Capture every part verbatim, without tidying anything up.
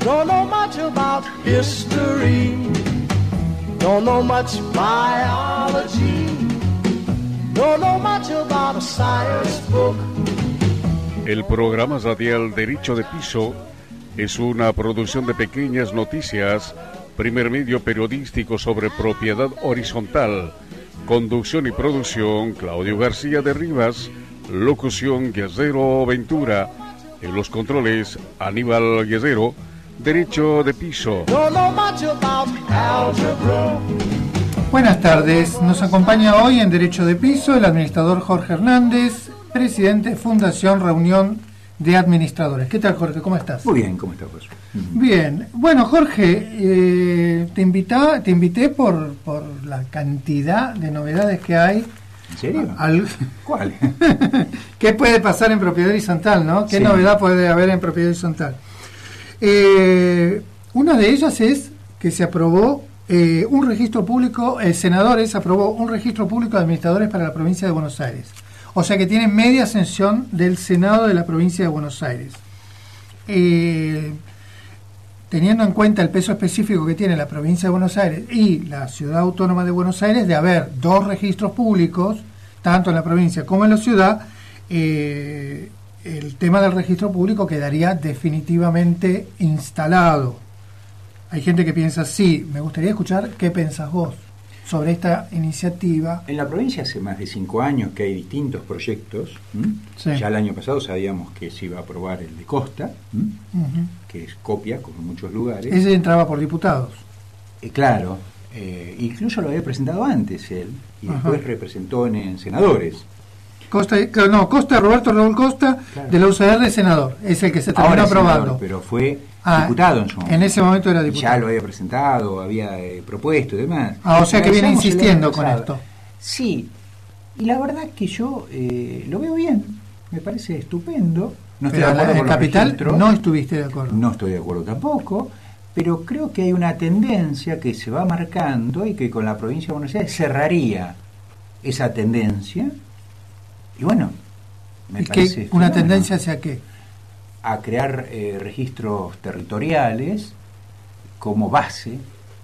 Don't know much about history. Don't know much biology. Don't know much about a science book. El programa radial Derecho de Piso es una producción de Pequeñas Noticias, primer medio periodístico sobre propiedad horizontal. Conducción y producción, Claudio García de Rivas. Locución, Guerrero Ventura. En los controles, Aníbal Guerrero. Derecho de Piso. Buenas tardes. Nos acompaña hoy en Derecho de Piso el administrador Jorge Hernández, presidente de Fundación Reunión de Administradores. ¿Qué tal, Jorge? ¿Cómo estás? Muy bien, ¿cómo estás, Jorge? Bien. Bueno, Jorge, eh, te, invita, te invité por, por la cantidad de novedades que hay. ¿En serio? Al... ¿Cuál? ¿Qué puede pasar en propiedad horizontal, no? ¿Qué Sí. novedad puede haber en propiedad horizontal? Eh, una de ellas es que se aprobó eh, un registro público, eh, senadores aprobó un registro público de administradores para la provincia de Buenos Aires. O sea que tiene media ascensión del Senado de la provincia de Buenos Aires. Eh, teniendo en cuenta el peso específico que tiene la provincia de Buenos Aires y la ciudad autónoma de Buenos Aires, de haber dos registros públicos, tanto en la provincia como en la ciudad, eh, el tema del registro público quedaría definitivamente instalado. Hay gente que piensa, sí, me gustaría escuchar qué pensás vos sobre esta iniciativa. En la provincia hace más de cinco años que hay distintos proyectos. Sí. Ya el año pasado sabíamos que se iba a aprobar el de Costa, ¿m? Uh-huh. que es copia, como en muchos lugares. Ese entraba por diputados. Eh, claro, eh, incluso lo había presentado antes él, y Ajá. después representó en, en senadores. Costa, no, Costa, Roberto Raúl Costa, Claro. de la U C R, senador, es el que se terminó Ahora es senador, aprobando. pero fue Ah, diputado en su momento. en ese momento era Y diputado. ya lo había presentado, había eh, propuesto y demás. Ah, o sea que viene Analizamos el insistiendo año con pasado. esto. Sí, y la verdad que yo eh, lo veo bien, me parece estupendo. No estoy Pero de acuerdo en con los Capital registros, no estuviste de acuerdo. no estoy de acuerdo tampoco, pero creo que hay una tendencia que se va marcando y que con la provincia de Buenos Aires cerraría esa tendencia. Y bueno, me ¿Y parece qué, una fenómeno. tendencia hacia qué? A crear eh, registros territoriales como base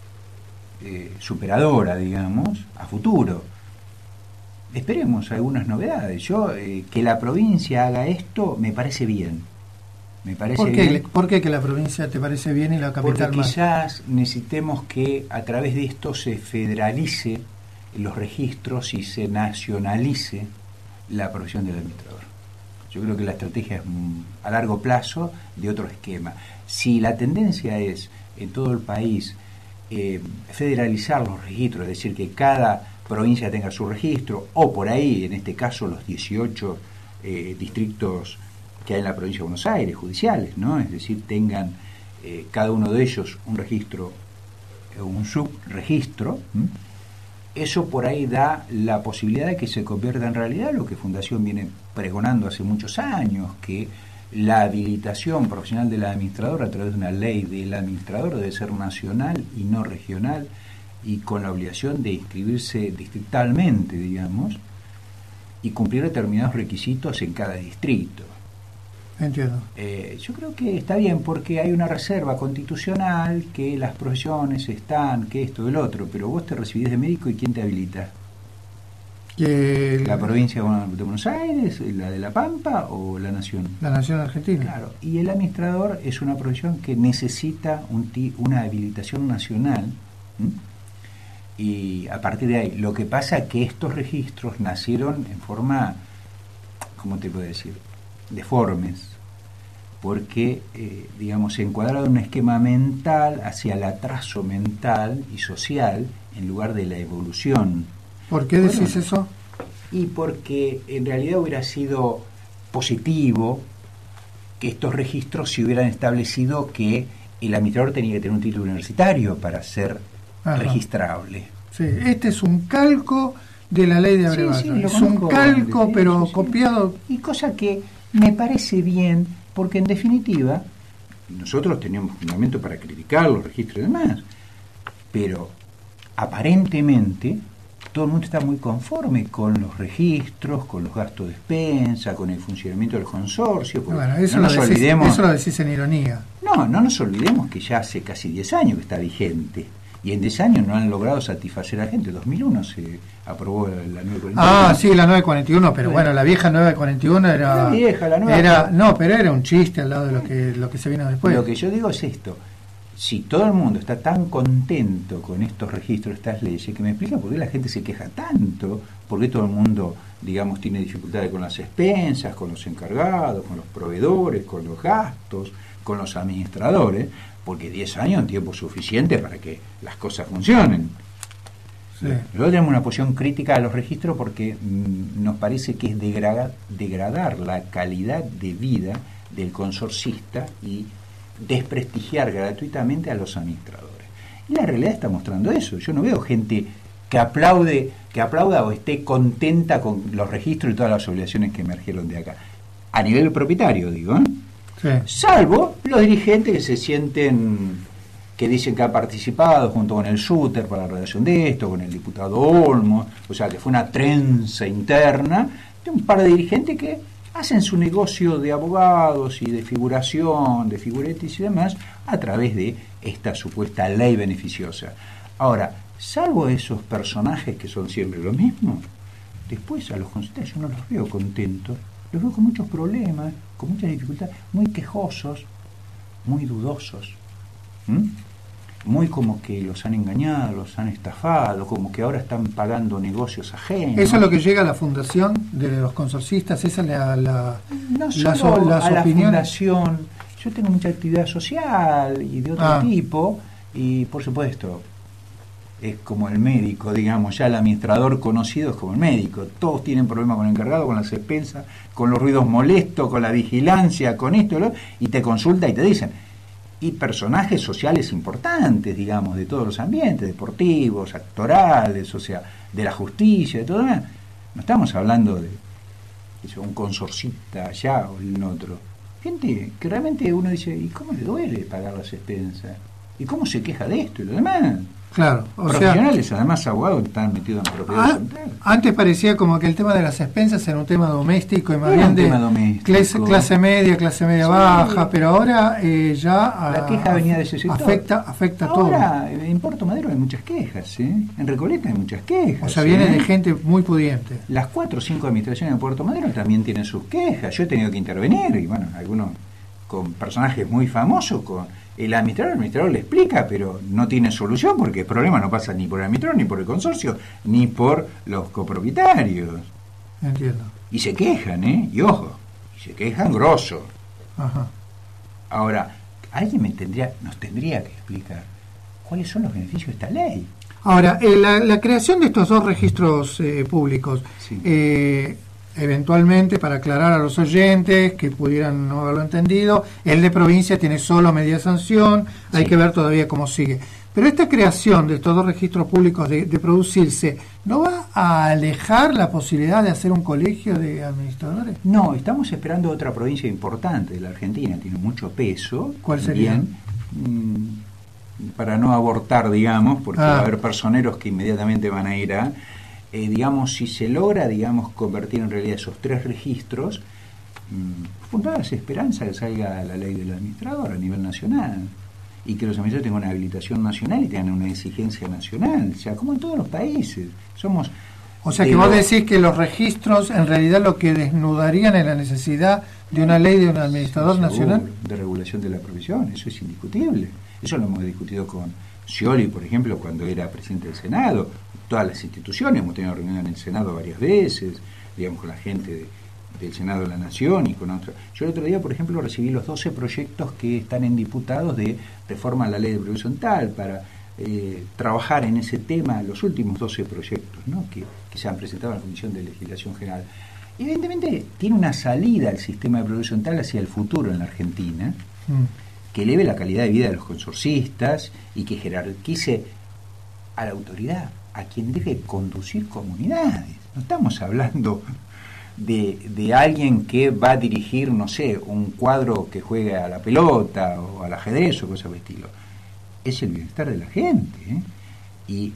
eh, superadora, digamos, a futuro. Esperemos algunas novedades. Yo, eh, que la provincia haga esto, me parece bien. Me parece ¿Por qué, bien. ¿Por qué que la provincia te parece bien y la Porque capital mal? quizás necesitemos que a través de esto se federalice los registros y se nacionalice la profesión del administrador. Yo creo que la estrategia es mm, a largo plazo de otro esquema. Si la tendencia es en todo el país eh, federalizar los registros, es decir, que cada provincia tenga su registro, o por ahí, en este caso, los dieciocho eh, distritos que hay en la provincia de Buenos Aires, judiciales, ¿no? Es decir, tengan eh, cada uno de ellos un registro, eh, un subregistro, ¿m? Eso por ahí da la posibilidad de que se convierta en realidad lo que Fundación viene pregonando hace muchos años, que la habilitación profesional del administrador a través de una ley del administrador debe ser nacional y no regional, y con la obligación de inscribirse distritalmente, digamos, y cumplir determinados requisitos en cada distrito. Entiendo. Eh, yo creo que está bien porque hay una reserva constitucional que las profesiones están, que esto, el otro, pero vos te recibís de médico y ¿quién te habilita? Que ¿La provincia de Buenos Aires, la de La Pampa o la Nación? la Nación Argentina. Claro, y el administrador es una profesión que necesita un ti, una habilitación nacional, ¿m? Y a partir de ahí, lo que pasa es que estos registros nacieron en forma, ¿cómo te puedo decir?, deformes, porque, eh, digamos, se encuadra en un esquema mental hacia el atraso mental y social en lugar de la evolución. ¿Por qué decís Bueno, eso? Y porque en realidad hubiera sido positivo que estos registros se hubieran establecido que el administrador tenía que tener un título universitario para ser Ajá. registrable. Sí, este es un calco de la ley de Sí, Abrevallo. sí, lo es un conozco, calco, sí, pero sí, sí. copiado. Y cosa que me parece bien, porque en definitiva, nosotros teníamos fundamento para criticar los registros y demás, pero aparentemente todo el mundo está muy conforme con los registros, con los gastos de despensa, con el funcionamiento del consorcio. Bueno, eso, no lo nos decís, olvidemos, eso lo decís en ironía. No, no nos olvidemos que ya hace casi diez años que está vigente. Y en diez años no han logrado satisfacer a la gente. En dos mil uno se aprobó la nueve cuarenta y uno. Ah, sí, la nueve cuarenta y uno, pero bueno, la vieja nueve cuarenta y uno era... La vieja, la nueva... Era, no, pero era un chiste al lado de lo que, lo que se vino después. Lo que yo digo es esto. Si todo el mundo está tan contento con estos registros, estas leyes, que me explica por qué la gente se queja tanto, por qué todo el mundo, digamos, tiene dificultades con las expensas, con los encargados, con los proveedores, con los gastos, con los administradores, porque diez años es un tiempo suficiente para que las cosas funcionen. Sí. Luego tenemos una posición crítica a los registros porque mmm, nos parece que es degradar, degradar la calidad de vida del consorcista y desprestigiar gratuitamente a los administradores. Y la realidad está mostrando eso. Yo no veo gente que aplaude, que aplauda o esté contenta con los registros y todas las obligaciones que emergieron de acá. A nivel propietario, digo, ¿eh? Sí. Salvo los dirigentes que se sienten, que dicen que han participado junto con el Súter para la redacción de esto, con el diputado Olmos, o sea que fue una trenza interna de un par de dirigentes que hacen su negocio de abogados y de figuración, de figuretis y demás, a través de esta supuesta ley beneficiosa. Ahora, salvo esos personajes que son siempre lo mismo, después a los consultores yo no los veo contentos, los veo con muchos problemas, con muchas dificultades, muy quejosos, muy dudosos, ¿Mm? muy como que los han engañado, los han estafado, como que ahora están pagando negocios ajenos. Eso es lo que llega a la fundación de los consorcistas, esa es la, la, no solo las, las a la opiniones. Fundación. Yo tengo mucha actividad social y de otro ah. tipo, y por supuesto es como el médico, digamos, ya el administrador conocido es como el médico, todos tienen problemas con el encargado, con las expensas, con los ruidos molestos, con la vigilancia, con esto, ¿no? Y te consulta y te dicen, y personajes sociales importantes, digamos, de todos los ambientes, deportivos, actorales, o sea, de la justicia, de todo, ¿no? No estamos hablando de, de un consorcista allá o el otro, gente que realmente uno dice, ¿y cómo le duele pagar las expensas? ¿Y cómo se queja de esto y lo demás? Claro, o profesionales, sea, además abogados que están metidos en propiedad central. Antes parecía como que el tema de las expensas era un tema doméstico y más era bien de clase, clase media, clase media sí. baja, pero ahora eh, ya la queja venía de ese sector. Afecta, afecta ahora, todo. Ahora en Puerto Madero hay muchas quejas, ¿eh? En Recoleta hay muchas quejas. O sea, ¿eh? viene de gente muy pudiente. Las cuatro o cinco administraciones de Puerto Madero también tienen sus quejas. Yo he tenido que intervenir y bueno, algunos con personajes muy famosos, con el administrador, el administrador le explica, pero no tiene solución porque el problema no pasa ni por el administrador, ni por el consorcio, ni por los copropietarios. Entiendo. Y se quejan, ¿eh? Y ojo, y se quejan grosso. Ajá. Ahora, alguien me tendría, nos tendría que explicar cuáles son los beneficios de esta ley. Ahora, eh, la, la creación de estos dos registros eh, públicos, sí. eh, eventualmente, para aclarar a los oyentes que pudieran no haberlo entendido, el de provincia tiene solo media sanción, sí. hay que ver todavía cómo sigue. Pero esta creación de estos dos registros públicos de, de producirse, ¿no va a alejar la posibilidad de hacer un colegio de administradores? No, estamos esperando otra provincia importante de la Argentina, tiene mucho peso. ¿Cuál sería? Bien, mmm, para no abortar, digamos, porque ah. va a haber personeros que inmediatamente van a ir a... Eh, digamos, si se logra, digamos, convertir en realidad esos tres registros, mmm, fundadas esperanza que salga la ley del administrador a nivel nacional y que los administradores tengan una habilitación nacional y tengan una exigencia nacional, o sea, como en todos los países. Somos... O sea, que vos decís que los registros en realidad lo que desnudarían es la necesidad de una ley de un administrador seguro, nacional. De regulación de la profesión, eso es indiscutible. Eso lo hemos discutido con Scioli, por ejemplo, cuando era presidente del Senado. Todas las instituciones, hemos tenido reuniones en el Senado varias veces, digamos, con la gente de, del Senado de la Nación y con otros. Yo el otro día, por ejemplo, recibí los doce proyectos que están en diputados de reforma a la ley de producción tal para eh, trabajar en ese tema, los últimos doce proyectos, ¿no? que, que se han presentado en la Comisión de Legislación General. Evidentemente tiene una salida el sistema de producción tal hacia el futuro en la Argentina, mm. que eleve la calidad de vida de los consorcistas y que jerarquice a la autoridad, a quien debe conducir comunidades. No estamos hablando de, de alguien que va a dirigir, no sé, un cuadro que juegue a la pelota o al ajedrez o cosas por el estilo. Es el bienestar de la gente, ¿eh? Y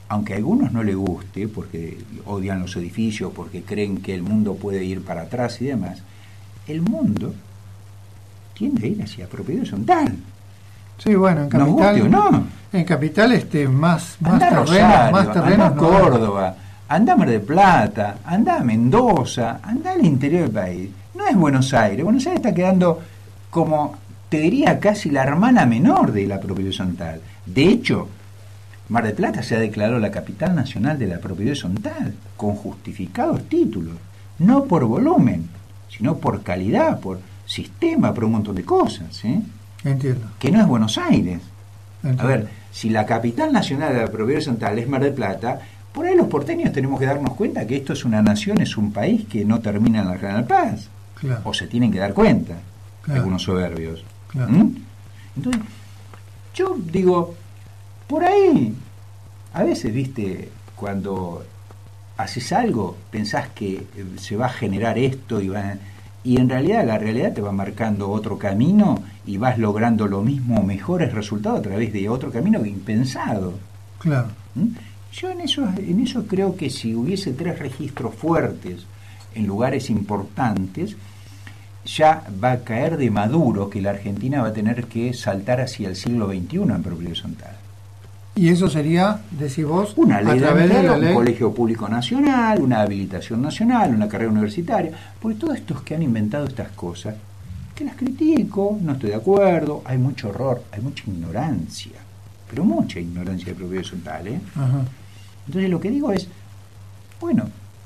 aunque a algunos no les guste, porque odian los edificios, porque creen que el mundo puede ir para atrás y demás, el mundo tiende a ir hacia propiedad horizontal. Sí, bueno, en Capital, ¿no? ¿no? En Capital este, más, más andá terrenos, Rosario, más terrenos. andá no Córdoba, andá Mar del Plata, andá a Mendoza, andá al interior del país. No es Buenos Aires. Buenos Aires está quedando como, te diría, casi la hermana menor de la propiedad horizontal. De hecho, Mar del Plata se ha declarado la capital nacional de la propiedad horizontal, con justificados títulos, no por volumen, sino por calidad, por sistema, por un montón de cosas, ¿eh? Entiendo. Que no es Buenos Aires. Entiendo. A ver, si la capital nacional de la propiedad horizontal es Mar del Plata, por ahí los porteños tenemos que darnos cuenta que esto es una nación, es un país que no termina en la General Paz. Claro. O se tienen que dar cuenta, Claro. algunos soberbios. Claro. ¿Mm? Entonces, yo digo, por ahí, a veces, viste, cuando haces algo, pensás que eh, se va a generar esto y va... Y en realidad la realidad te va marcando otro camino y vas logrando lo mismo, mejores resultados a través de otro camino impensado. Claro. ¿Mm? Yo en eso, en eso creo que si hubiese tres registros fuertes en lugares importantes, ya va a caer de maduro que la Argentina va a tener que saltar hacia el siglo veintiuno en propiedad horizontal. Y eso sería, decís vos, Una ley a de través de empleo, la ley. un colegio público nacional, una habilitación nacional, una carrera universitaria, porque todos estos que han inventado estas cosas, que las critico, no estoy de acuerdo, hay mucho horror, hay mucha ignorancia, pero mucha ignorancia de propiedad horizontal, ¿eh? Ajá. Entonces lo que digo es, bueno,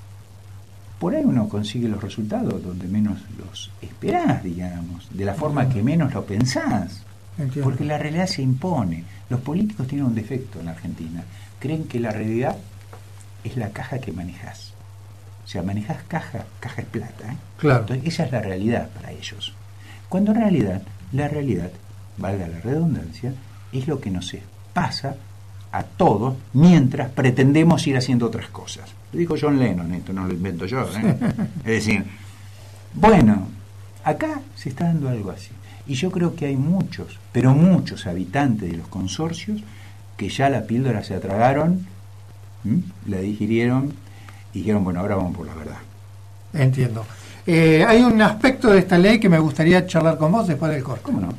por ahí uno consigue los resultados donde menos los esperás, digamos, de la forma que menos lo pensás. Entiendo. Porque la realidad se impone. Los políticos tienen un defecto en la Argentina. Creen que la realidad es la caja que manejás. O sea, manejás caja, caja es plata, ¿eh? Claro. Entonces, esa es la realidad para ellos. Cuando en realidad, la realidad, valga la redundancia, es lo que nos pasa a todos mientras pretendemos ir haciendo otras cosas. Lo dijo John Lennon, esto no lo invento yo, ¿eh? Es decir, bueno, acá se está dando algo así. Y yo creo que hay muchos, pero muchos habitantes de los consorcios que ya la píldora se atragaron, ¿m? la digirieron y dijeron, bueno, ahora vamos por la verdad. Entiendo. Eh, hay un aspecto de esta ley que me gustaría charlar con vos después del corte. ¿Cómo no?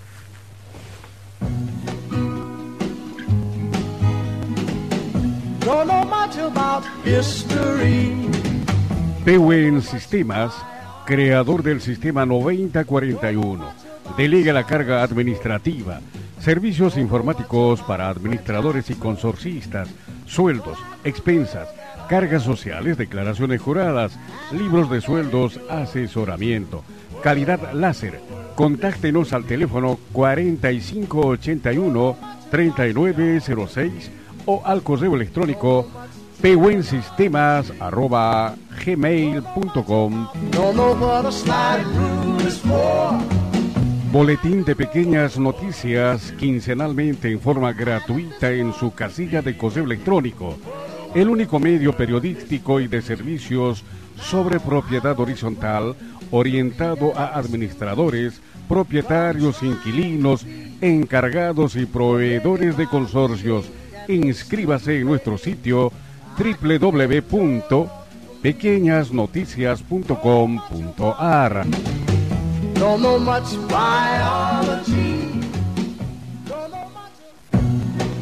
Don't know much about history. Pewen Sistemas, creador del sistema noventa cuarenta y uno. Delega la carga administrativa, servicios informáticos para administradores y consorcistas, sueldos, expensas, cargas sociales, declaraciones juradas, libros de sueldos, asesoramiento, calidad láser. Contáctenos al teléfono cuarenta y cinco ochenta y uno treinta y nueve cero seis o al correo electrónico pewensistemas arroba gmail punto com. Don't know what a sliding rule is for. Boletín de pequeñas noticias quincenalmente en forma gratuita en su casilla de correo electrónico. El único medio periodístico y de servicios sobre propiedad horizontal orientado a administradores, propietarios, inquilinos, encargados y proveedores de consorcios. Inscríbase en nuestro sitio doble u doble u doble u punto pequeñas noticias punto com punto a r. Don't know much biology. Don't know much.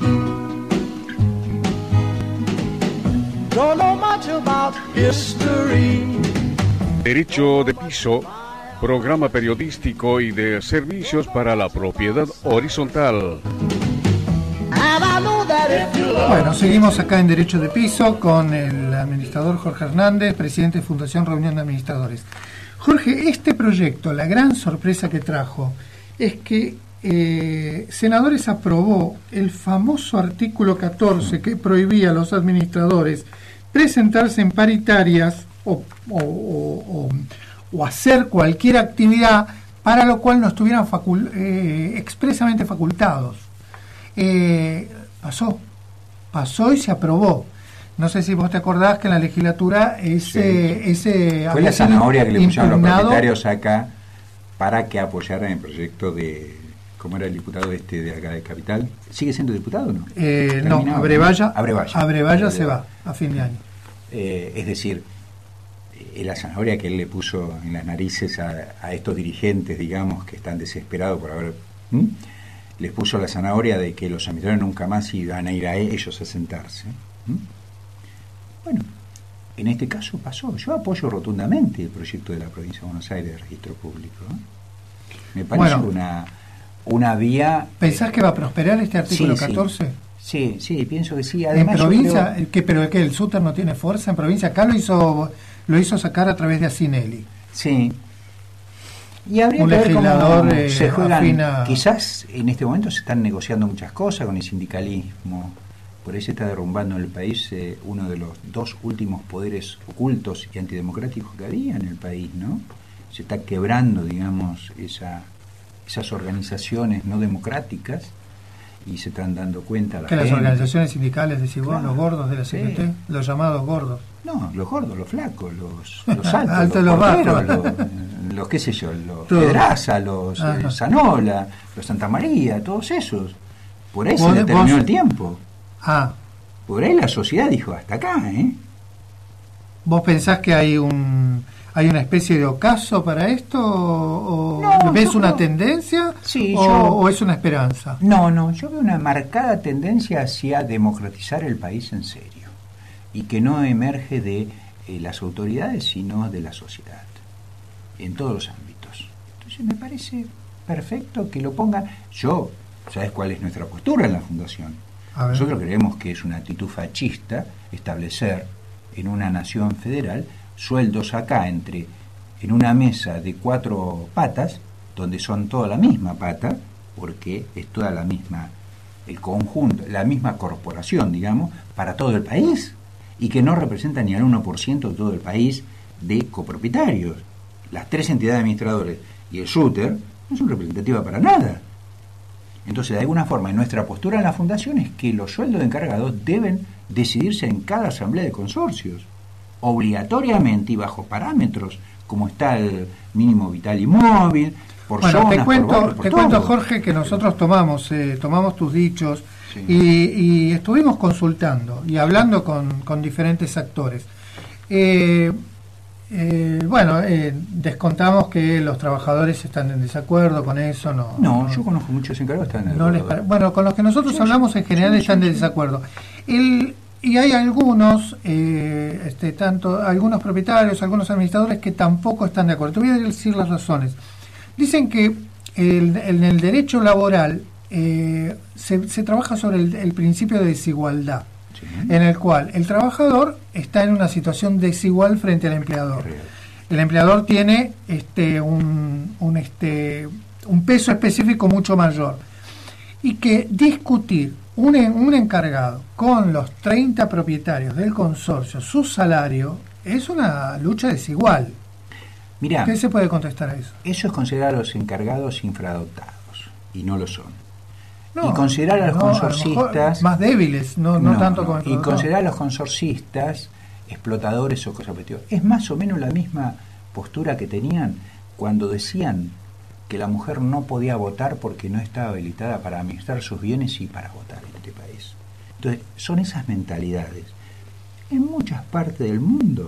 Don't know much about history. Derecho de piso, programa periodístico y de servicios para la propiedad horizontal. And I know that if you love Bueno, seguimos acá en Derecho de Piso con el administrador Jorge Hernández, presidente de Fundación Reunión de Administradores. Jorge, este proyecto, la gran sorpresa que trajo es que eh, Senadores aprobó el famoso artículo catorce que prohibía a los administradores presentarse en paritarias o, o, o, o, o hacer cualquier actividad para lo cual no estuvieran facul- eh, expresamente facultados. Eh, pasó, pasó y se aprobó. No sé si vos te acordás que en la legislatura ese... Sí. ese Fue la zanahoria que le pusieron los impugnado. propietarios acá para que apoyaran el proyecto de como era el diputado este de acá de Capital. ¿Sigue siendo diputado o no? Eh, no, Abrevaya, Abrevaya. Abrevaya se va a fin de año. Eh, es decir, eh, la zanahoria que él le puso en las narices a, a estos dirigentes, digamos, que están desesperados por haber... ¿Mm? Les puso la zanahoria de que los administradores nunca más iban a ir a ellos a sentarse. ¿Mm? Bueno, en este caso pasó. Yo apoyo rotundamente el proyecto de la provincia de Buenos Aires de registro público. ¿eh? Me parece bueno, una, una vía... ¿Pensás eh, que va a prosperar este artículo sí, catorce? Sí, sí, sí, pienso que sí. Además, ¿en provincia? Creo... ¿Qué, ¿Pero que el Súter no tiene fuerza en provincia? Acá lo hizo lo hizo sacar a través de Asinelli. Sí. Y habría un que ver legislador cómo eh, se juegan. Afina... Quizás en este momento se están negociando muchas cosas con el sindicalismo. Por ahí se está derrumbando en el país eh, uno de los dos últimos poderes ocultos y antidemocráticos que había en el país, ¿no? Se está quebrando, digamos, esa, esas organizaciones no democráticas y se están dando cuenta la que gente. Las organizaciones sindicales, decís vos, claro, los gordos de la C G T, sí. Los llamados gordos. No, los gordos, los flacos, los, los altos, Alto los, los porteros, los, los qué sé yo, los Pedraza, los eh, Zanola, los Santa María, todos esos. Por ahí se determinó vos... el tiempo. Ah. Por ahí la sociedad dijo, hasta acá, ¿eh? ¿Vos pensás que hay un hay una especie de ocaso para esto? ¿O no, ves una creo... tendencia? Sí, o, yo... ¿O es una esperanza? No, no, yo veo una marcada tendencia hacia democratizar el país en serio. Y que no emerge de eh, las autoridades, sino de la sociedad, en todos los ámbitos. Entonces me parece perfecto que lo pongan. Yo, ¿sabes cuál es nuestra postura en la Fundación? Nosotros creemos que es una actitud fascista establecer en una nación federal sueldos acá entre en una mesa de cuatro patas, donde son toda la misma pata, porque es toda la misma, el conjunto, la misma corporación, digamos, para todo el país, y que no representa ni al uno por ciento de todo el país de copropietarios. Las tres entidades administradoras y el Súter no son representativas para nada. Entonces, de alguna forma, nuestra postura en la Fundación es que los sueldos de encargados deben decidirse en cada asamblea de consorcios, obligatoriamente y bajo parámetros, como está el mínimo vital y móvil, por bueno, zonas, te cuento, por barrios, por te todo. cuento, Jorge, que nosotros tomamos eh, tomamos tus dichos sí. y, y estuvimos consultando y hablando con, con diferentes actores. Eh, Eh, bueno, eh, descontamos que los trabajadores están en desacuerdo con eso. No, no, no yo conozco muchos encargados que están en no les pare... Bueno, con los que nosotros sí, hablamos en general sí, están sí, de desacuerdo. El, y hay algunos, eh, este, tanto algunos propietarios, algunos administradores que tampoco están de acuerdo. Te voy a decir las razones. Dicen que el, en el derecho laboral eh, se, se trabaja sobre el, el principio de desigualdad. Sí. En el cual el trabajador está en una situación desigual frente al empleador. El empleador tiene este un, un este un peso específico mucho mayor, y que discutir un, un encargado con los treinta propietarios del consorcio su salario es una lucha desigual. Mirá, ¿qué se puede contestar a eso? Eso es considerar a los encargados infradotados, y no lo son. No, y considerar a los no, consorcistas... A más débiles, no, no, no tanto no, como... Y considerar a los consorcistas explotadores o cosas por es más o menos la misma postura que tenían cuando decían que la mujer no podía votar porque no estaba habilitada para administrar sus bienes y para votar en este país. Entonces, son esas mentalidades. En muchas partes del mundo,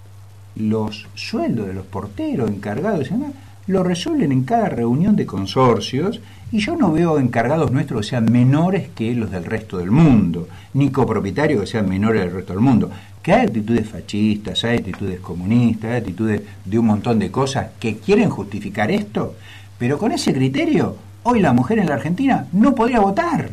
los sueldos de los porteros, encargados y demás, lo resuelven en cada reunión de consorcios, y yo no veo encargados nuestros que sean menores que los del resto del mundo, ni copropietarios que sean menores del resto del mundo. Que hay actitudes fascistas, hay actitudes comunistas, hay actitudes de un montón de cosas que quieren justificar esto, pero con ese criterio, hoy la mujer en la Argentina no podría votar.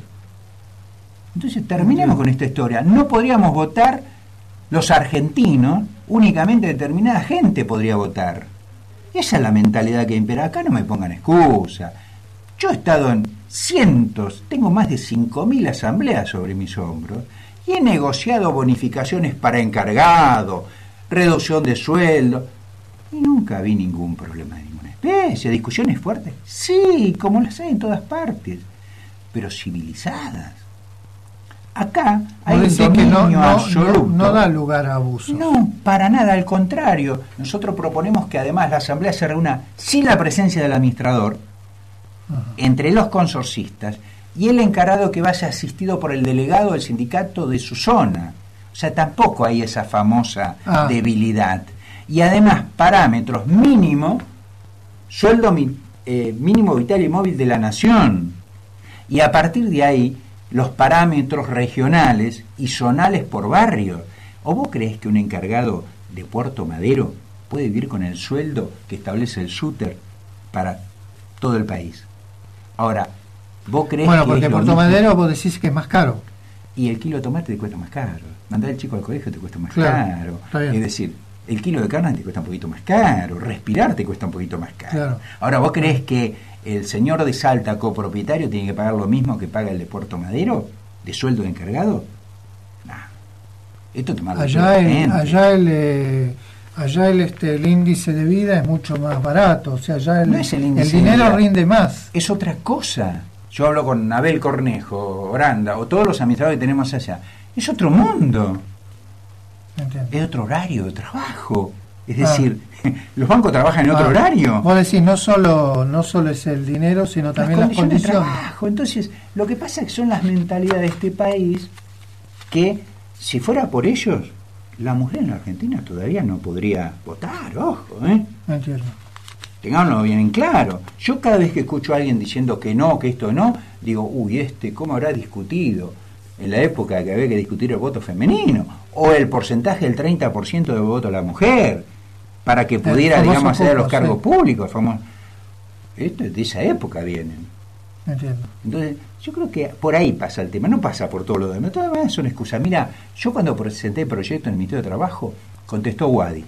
Entonces terminemos con esta historia. No podríamos votar los argentinos, únicamente determinada gente podría votar. Esa es la mentalidad que impera. Acá no me pongan excusa. Yo he estado en cientos, tengo más de cinco mil asambleas sobre mis hombros, y he negociado bonificaciones para encargado, reducción de sueldo, y nunca vi ningún problema de ninguna especie. ¿Discusiones fuertes? Sí, como las hay en todas partes, pero civilizadas. Acá hay un dominio que no, no, absoluto. No, no da lugar a abusos. No, para nada, al contrario. Nosotros proponemos que además la asamblea se reúna sin la presencia del administrador, Ajá. entre los consorcistas y el encargado que vaya asistido por el delegado del sindicato de su zona. O sea, tampoco hay esa famosa ah. debilidad. Y además, parámetros mínimo, sueldo mi, eh, mínimo vital y móvil de la nación. Y a partir de ahí, los parámetros regionales y zonales por barrio. ¿O vos creés que un encargado de Puerto Madero puede vivir con el sueldo que establece el SUTER para todo el país? Ahora, ¿vos creés bueno, que porque es Puerto Madero vos decís que es más caro. Y el kilo de tomate te cuesta más caro. Mandar al chico al colegio te cuesta más claro, caro. Es decir, el kilo de carne te cuesta un poquito más caro. Respirar te cuesta un poquito más caro. Claro. Ahora, ¿vos creés que el señor de Salta, copropietario, tiene que pagar lo mismo que paga el de Puerto Madero? ¿De sueldo de encargado? No. Esto te manda allá el, allá el eh, allá el este el índice de vida es mucho más barato. O sea, allá el, no es el, el dinero rinde más. Es otra cosa. Yo hablo con Abel Cornejo, Oranda, o todos los administradores que tenemos allá. Es otro mundo. Entiendo. Es otro horario de trabajo. Es ah. decir, los bancos trabajan en otro ah. horario. Vos decís, no solo no solo es el dinero, sino también las condiciones, las condiciones. de trabajo. Entonces, lo que pasa es que son las mentalidades de este país que, si fuera por ellos, la mujer en la Argentina todavía no podría votar, ojo, ¿eh? Entiendo. Tengámoslo bien en claro. Yo cada vez que escucho a alguien diciendo que no, que esto no, digo, uy, este, ¿cómo habrá discutido en la época que había que discutir el voto femenino? O el porcentaje del treinta por ciento de voto a la mujer, para que pudiera, digamos, acceder a los cargos sí. públicos. Famoso. Esto de esa época vienen. Entiendo. Entonces, yo creo que por ahí pasa el tema, no pasa por todo lo demás. Todas las son excusas. Mira, yo cuando presenté el proyecto en el Ministerio de Trabajo, contestó Wadi,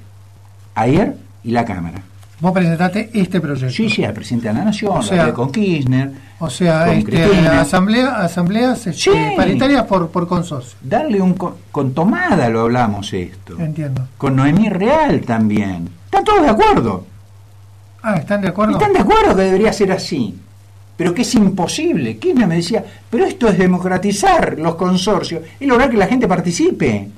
ayer y la Cámara. Vos presentaste este proyecto. Sí, sí, al presidente de la Nación, o sea, con Kirchner. O sea, este, asamblea, asambleas este, sí. paritarias por, por consorcio. Darle un... Con Tomada lo hablamos esto. Entiendo. Con Noemí Real también. Están todos de acuerdo. Ah, ¿están de acuerdo? Están de acuerdo que debería ser así. Pero que es imposible. Kirchner me decía, pero esto es democratizar los consorcios y lograr que la gente participe.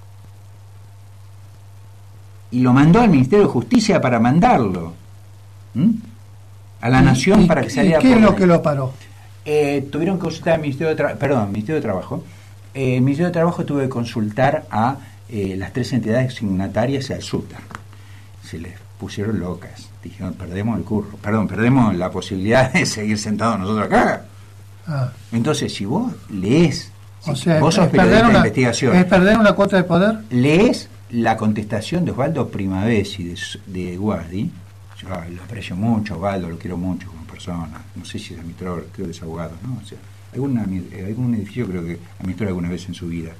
Y lo mandó al Ministerio de Justicia para mandarlo ¿Mm? a la Nación ¿Y, para que saliera. ¿Y qué es lo que lo paró? Eh, tuvieron que consultar al Ministerio de Trabajo, perdón, Ministerio de Trabajo. Eh, el Ministerio de Trabajo tuvo que consultar a eh, las tres entidades signatarias y al SUTER. Se les pusieron locas. Dijeron, perdemos el curro, perdón, perdemos la posibilidad de seguir sentados nosotros acá. Ah. Entonces, si vos lees, o si sea, vos sos periodista de investigación, ¿es perder una cuota de poder? Lees la contestación de Osvaldo Primavesi de, de Guardi. Yo lo aprecio mucho, Osvaldo, lo quiero mucho como persona. No sé si es administrador, creo que es abogado, ¿no? O sea, algún, algún edificio creo que administró alguna vez en su vida.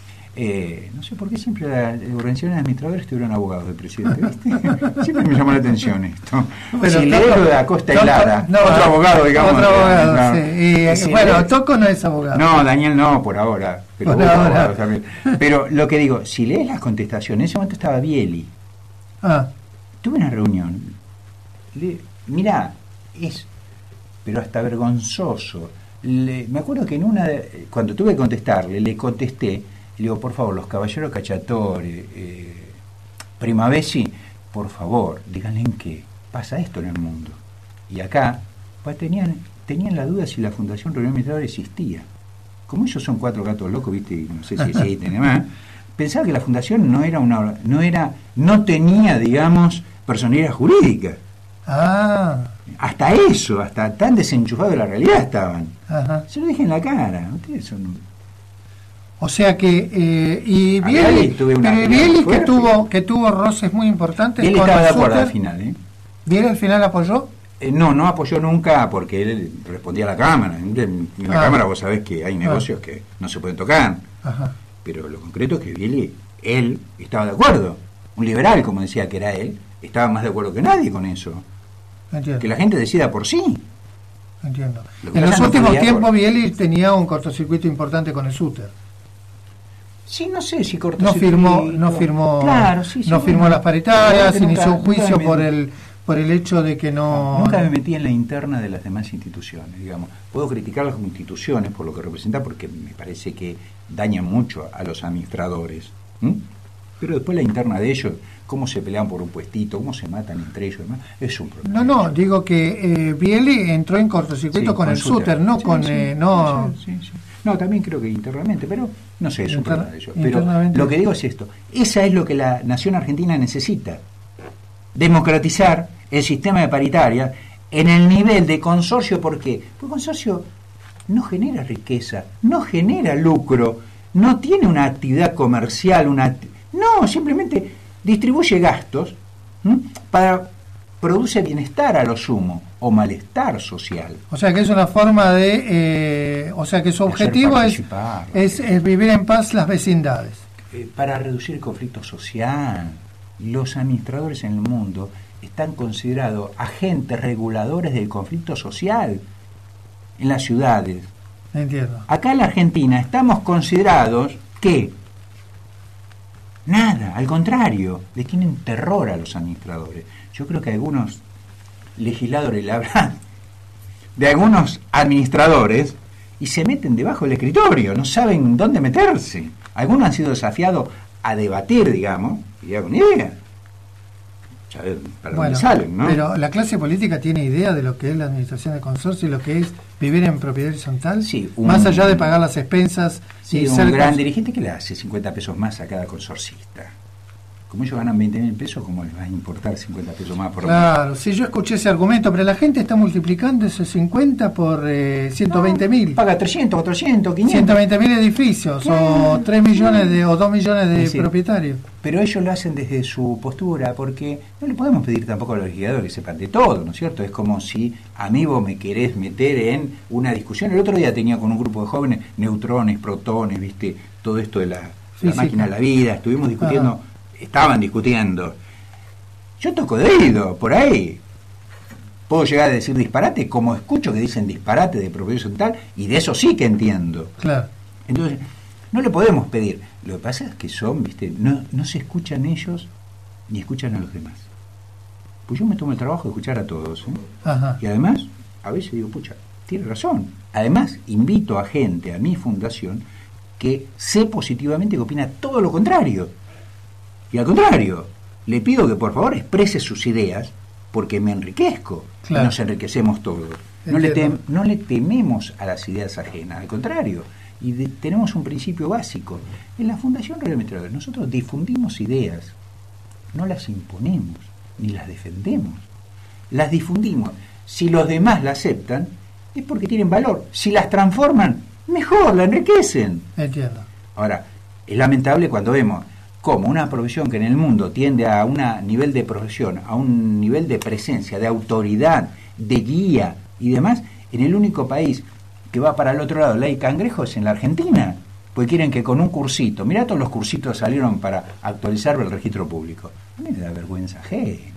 Eh, no sé por qué siempre las organizaciones de administradores tuvieron abogados de presidente, ¿viste? Siempre me llamó la atención esto. Pero si leo de Acosta y Lara, no, otro abogado, digamos. Otro abogado, no, sí. Y, si bueno, lees, Toco no es abogado. No, Daniel no, por ahora. Pero, por ahora. También. Pero lo que digo, si lees las contestaciones, en ese momento estaba Bieli. Ah. Tuve una reunión. Le, mirá, es, pero hasta vergonzoso. Le, me acuerdo que en una, de, cuando tuve que contestarle, le contesté. Le digo, por favor, los caballeros Cacciatore, eh, Primavesi, por favor, díganle en qué pasa esto en el mundo. Y acá, pues tenían, tenían la duda si la Fundación Reunión Administradora existía. Como ellos son cuatro gatos locos, viste, no sé si existen y demás, pensaba que la Fundación no era una, no era, no tenía, digamos, personalidad jurídica. Ah. Hasta eso, hasta tan desenchufados de la realidad estaban. Ajá. Se lo dije en la cara, ustedes son... O sea que eh, y Bieli, Bieli que tuvo que tuvo roces muy importantes. Bieli estaba de acuerdo al final, ¿eh? ¿Bieli al final apoyó? Eh, no, no apoyó nunca porque él respondía a la Cámara. En, en la ah. Cámara vos sabés que hay negocios ah. que no se pueden tocar. Ajá. Pero lo concreto es que Bieli, él estaba de acuerdo. Un liberal, como decía que era él, estaba más de acuerdo que nadie con eso. Entiendo. Que la gente decida por sí. Entiendo. En los últimos no tiempos por... Bieli tenía un cortocircuito importante con el SUTER. Sí, no sé si cortó. No firmó, no firmó, claro, sí, sí, no firmó bueno, las paritarias, nunca, inició un juicio me, por el por el hecho de que no. Nunca me metí en la interna de las demás instituciones, digamos. Puedo criticarlas como instituciones por lo que representa, porque me parece que dañan mucho a los administradores. ¿Mm? Pero después la interna de ellos, cómo se pelean por un puestito, cómo se matan entre ellos, ¿no? Es un problema. No, no, digo que eh, Bieli entró en cortocircuito Sí, con, con el Suter. Suter, no Sí, con... sí, eh, no, sí, sí, sí. No, también creo que internamente, pero no sé, es un Inter- problema de ellos. Pero internamente. lo que digo es esto, esa es lo que la nación argentina necesita. Democratizar el sistema de paritaria en el nivel de consorcio. ¿Por qué? Porque consorcio no genera riqueza, no genera lucro, no tiene una actividad comercial, una act- no, simplemente distribuye gastos, ¿m? para produce bienestar a lo sumo o malestar social. o sea que es una forma de... eh, o sea que su De hacer objetivo es, participar. es, es vivir en paz las vecindades. Eh, para reducir el conflicto social. Los administradores en el mundo están considerados agentes reguladores del conflicto social en las ciudades. Entiendo. Acá en la Argentina estamos considerados que nada, al contrario, le tienen terror a los administradores. Yo creo que algunos legisladores le hablan de algunos administradores y se meten debajo del escritorio, no saben dónde meterse. Algunos han sido desafiados a debatir, digamos, y hago una idea. Ya ven para Bueno, dónde salen, ¿no? pero la clase política tiene idea de lo que es la administración de consorcio y lo que es vivir en propiedad horizontal, Sí, un- más allá de pagar las expensas Sí, y un ser gran cons- dirigente que le hace cincuenta pesos más a cada consorcista. Como ellos ganan veinte mil pesos, ¿cómo les va a importar cincuenta pesos más por mes? Claro, sí, yo escuché ese argumento, pero la gente está multiplicando esos cincuenta por eh, ciento veinte mil. Paga trescientos, cuatrocientos, quinientos. ciento veinte mil edificios o tres millones de o dos millones de Es decir, propietarios. Pero ellos lo hacen desde su postura, porque no le podemos pedir tampoco a los legisladores que sepan de todo, ¿no es cierto? Es como si a mí vos me querés meter en una discusión. El otro día tenía con un grupo de jóvenes neutrones, protones, ¿viste? Todo esto de la, Sí, la sí. máquina de la vida. Estuvimos discutiendo, Ajá. estaban discutiendo. Yo toco de oído, por ahí. Puedo llegar a decir disparate, como escucho que dicen disparate de propiedad horizontal, y de eso sí que entiendo. Claro. Entonces, no le podemos pedir. Lo que pasa es que son, viste, no, no se escuchan ellos ni escuchan a los demás. Pues yo me tomo el trabajo de escuchar a todos. ¿eh? Ajá. Y además, a veces digo, pucha, tiene razón. Además, invito a gente, a mi fundación, que sé positivamente que opina todo lo contrario. Y al contrario, le pido que por favor exprese sus ideas, porque me enriquezco. Claro. Y nos enriquecemos todos. No le, tem- Entiendo. no le tememos a las ideas ajenas, al contrario. Y de- tenemos un principio básico. En la Fundación Real Administradores nosotros difundimos ideas, no las imponemos, ni las defendemos. Las difundimos. Si los demás la aceptan, es porque tienen valor. Si las transforman, mejor, la enriquecen. Entiendo. Ahora, es lamentable cuando vemos cómo una profesión que en el mundo tiende a un nivel de profesión, a un nivel de presencia, de autoridad, de guía y demás, en el único país que va para el otro lado, la hay cangrejos en la Argentina, pues quieren que con un cursito, mirá todos los cursitos salieron para actualizar el registro público. A mí me da vergüenza ajena.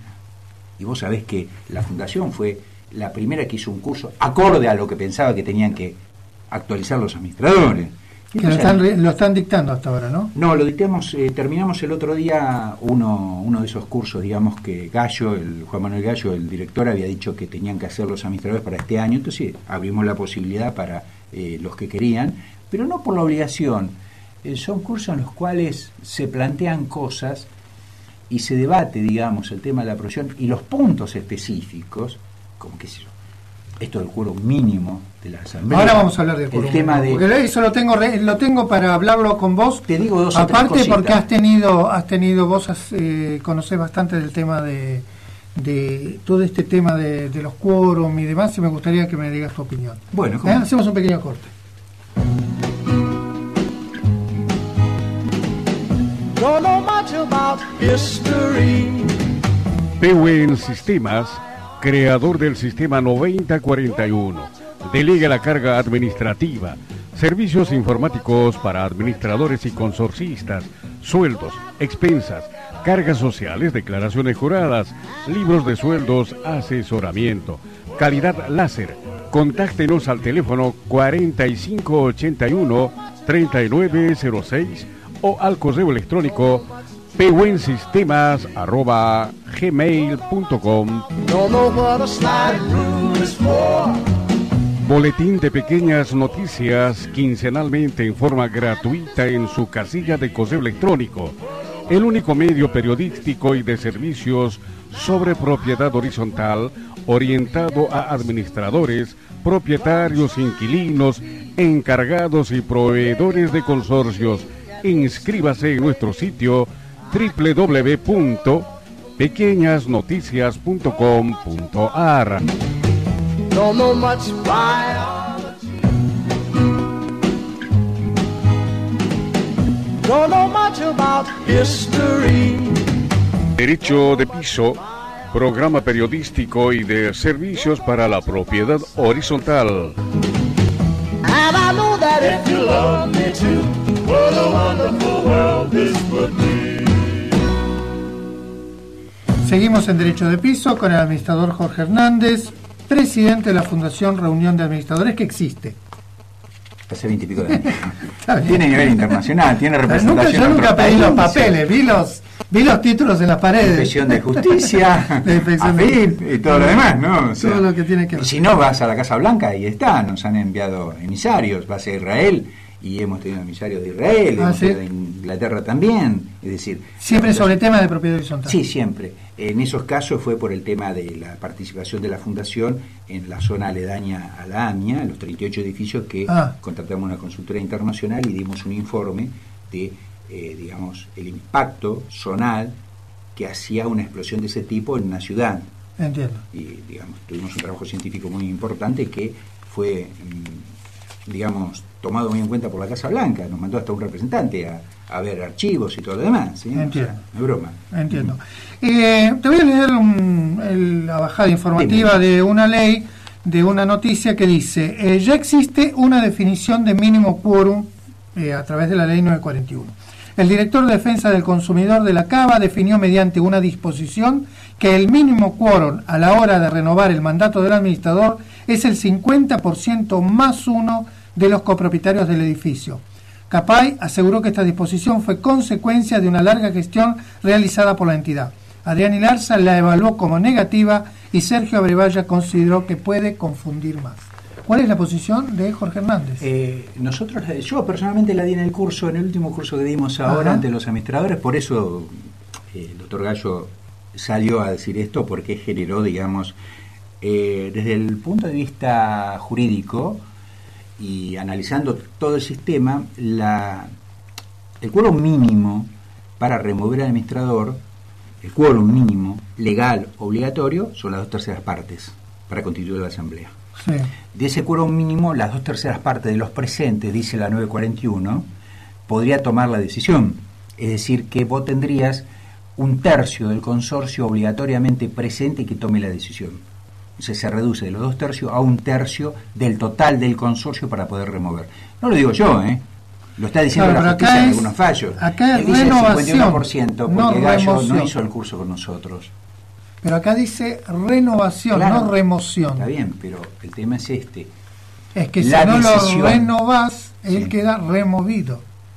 Y vos sabés que la Fundación fue la primera que hizo un curso acorde a lo que pensaba que tenían que actualizar los administradores. Y Que lo entonces, están, lo están dictando hasta ahora, ¿no? no, lo dictamos, eh, terminamos el otro día uno, uno de esos cursos, digamos que Gallo, el Juan Manuel Gallo, el director, había dicho que tenían que hacer los administradores para este año, entonces abrimos la posibilidad para eh, los que querían, pero no por la obligación. Eh, son cursos en los cuales se plantean cosas y se debate, digamos, el tema de la profesión y los puntos específicos, como qué sé yo, esto del quórum mínimo de la asamblea. Ahora vamos a hablar del el quórum tema mínimo, de porque eso lo tengo re- lo tengo para hablarlo con vos. Te digo dos o tres aparte cositas. porque has tenido has tenido vos has, eh, conocés bastante del tema de de todo este tema de, de los quórum y demás, y me gustaría que me digas tu opinión. Bueno, ¿cómo ¿Eh? no? Hacemos un pequeño corte. Don't know much about history. Pewen Sistemas, creador del sistema noventa cuarenta y uno, delega la carga administrativa, servicios informáticos para administradores y consorcistas, sueldos, expensas, cargas sociales, declaraciones juradas, libros de sueldos, asesoramiento, calidad láser. Contáctenos al teléfono cuarenta y cinco ochenta y uno treinta y nueve cero seis o al correo electrónico pewensistemas arroba gmail punto com. Don't know what a sliding rule is for. Boletín de pequeñas noticias quincenalmente en forma gratuita en su casilla de correo electrónico el único medio periodístico y de servicios sobre propiedad horizontal orientado a administradores, propietarios, inquilinos, encargados y proveedores de consorcios. Inscríbase en nuestro sitio doble u doble u doble u punto pequeñas noticias punto com punto a r. Don't know much biology. Don't know much about history. Derecho de piso, programa periodístico y de servicios para la propiedad horizontal. And I know that if you love me too, what a wonderful world this would be. Seguimos en Derecho de Piso con el administrador Jorge Hernández, presidente de la Fundación Reunión de Administradores, que existe. Hace veinte y pico de años. Tiene nivel internacional, tiene Nunca, representación. yo en nunca otros pedí los países. papeles, vi los, vi los títulos en las paredes. Inspección de justicia, La inspección de- AFIP y todo lo demás, ¿no? O sea, Todo lo que tiene que ver. y si no, vas a la Casa Blanca, ahí está, nos han enviado emisarios, vas a Israel y hemos tenido emisarios de Israel, Ah, hemos ¿sí? tenido de Inglaterra también, es decir... Siempre sobre temas de propiedad horizontal. Sí, siempre. En esos casos fue por el tema de la participación de la Fundación en la zona aledaña a la AMIA, los treinta y ocho edificios que Ah. contratamos una consultora internacional y dimos un informe de, eh, digamos, el impacto zonal que hacía una explosión de ese tipo en una ciudad. Entiendo. Y, digamos, tuvimos un trabajo científico muy importante que fue, mm, digamos, tomado muy en cuenta por la Casa Blanca. Nos mandó hasta un representante a, a ver archivos y todo lo demás. ¿Sí? Entiendo. O sea, no es broma. Entiendo. Eh, te voy a leer un- el- la bajada informativa Dime. de una ley, de una noticia que dice, eh, ya existe una definición de mínimo quórum eh, a través de la ley novecientos cuarenta y uno. El director de Defensa del Consumidor de la CABA definió mediante una disposición que el mínimo quórum a la hora de renovar el mandato del administrador es el cincuenta por ciento más uno de los copropietarios del edificio. Capay aseguró que esta disposición fue consecuencia de una larga gestión realizada por la entidad. Adrián Ilarza la evaluó como negativa y Sergio Abrevaya consideró que puede confundir más. ¿Cuál es la posición de Jorge Hernández? Eh, nosotros, yo personalmente la di en el curso, en el último curso que dimos ahora Ajá. ante los administradores, por eso eh, el doctor Gallo salió a decir esto, porque generó, digamos, eh, desde el punto de vista jurídico y analizando todo el sistema, la, el quórum mínimo para remover al administrador, el quórum mínimo legal obligatorio, son las dos terceras partes para constituir la asamblea. Sí. De ese quórum mínimo, las dos terceras partes de los presentes, dice la novecientos cuarenta y uno, podría tomar la decisión. Es decir, que vos tendrías un tercio del consorcio obligatoriamente presente que tome la decisión. Entonces se reduce de los dos tercios a un tercio del total del consorcio para poder remover. No lo digo yo, ¿eh? Lo está diciendo Claro, la pero justicia acá en es- algunos fallos. acá es Él dice el renovación, cincuenta y uno por ciento porque no Gallo remoción. no hizo el curso con nosotros. Pero acá dice renovación, Claro, no remoción. Está bien, pero el tema es este. Es que si La no decisión. lo renovás, él Sí. queda removido.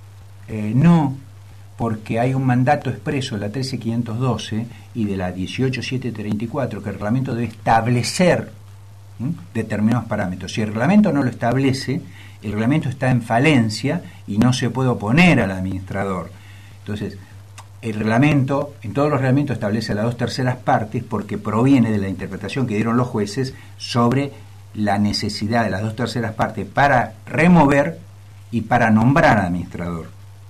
Eh, no, porque hay un mandato expreso de la trece mil quinientos doce y de la dieciocho mil setecientos treinta y cuatro que el reglamento debe establecer ¿m? determinados parámetros. Si el reglamento no lo establece, el reglamento está en falencia y no se puede oponer al administrador. Entonces, el reglamento, en todos los reglamentos establece las dos terceras partes porque proviene de la interpretación que dieron los jueces sobre la necesidad de las dos terceras partes para remover y para nombrar administrador.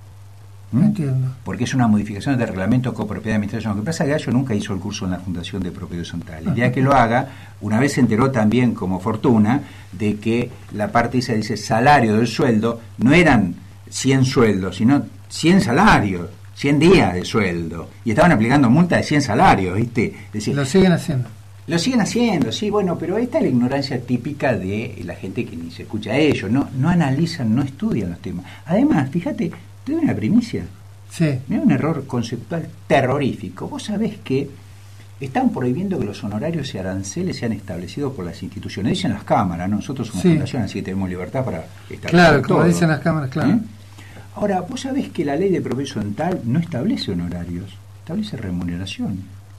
¿Mm? Entiendo. Porque es una modificación del reglamento de copropiedad de administración. Lo que pasa es que Gallo nunca hizo el curso en la Fundación de Propiedad Horizontal. El día que lo haga, una vez se enteró también, como fortuna, de que la parte esa dice salario del sueldo, no eran cien sueldos, sino cien salarios, cien días de sueldo. Y estaban aplicando multa de cien salarios, ¿viste? Es decir, Lo siguen haciendo. lo siguen haciendo, sí, bueno, pero esta es la ignorancia típica de la gente que ni se escucha a ellos, no, no analizan, no estudian los temas. Además, fíjate, te doy una primicia. Sí. Mira, un error conceptual terrorífico. Vos sabés que están prohibiendo que los honorarios y aranceles sean establecidos por las instituciones. Dicen las cámaras, ¿no? Nosotros somos Sí. fundación, así que tenemos libertad para establecer Claro, todo. como dicen las cámaras, claro. ¿Eh? Ahora, vos sabés que la ley de propiedad horizontal no establece honorarios, establece remuneración.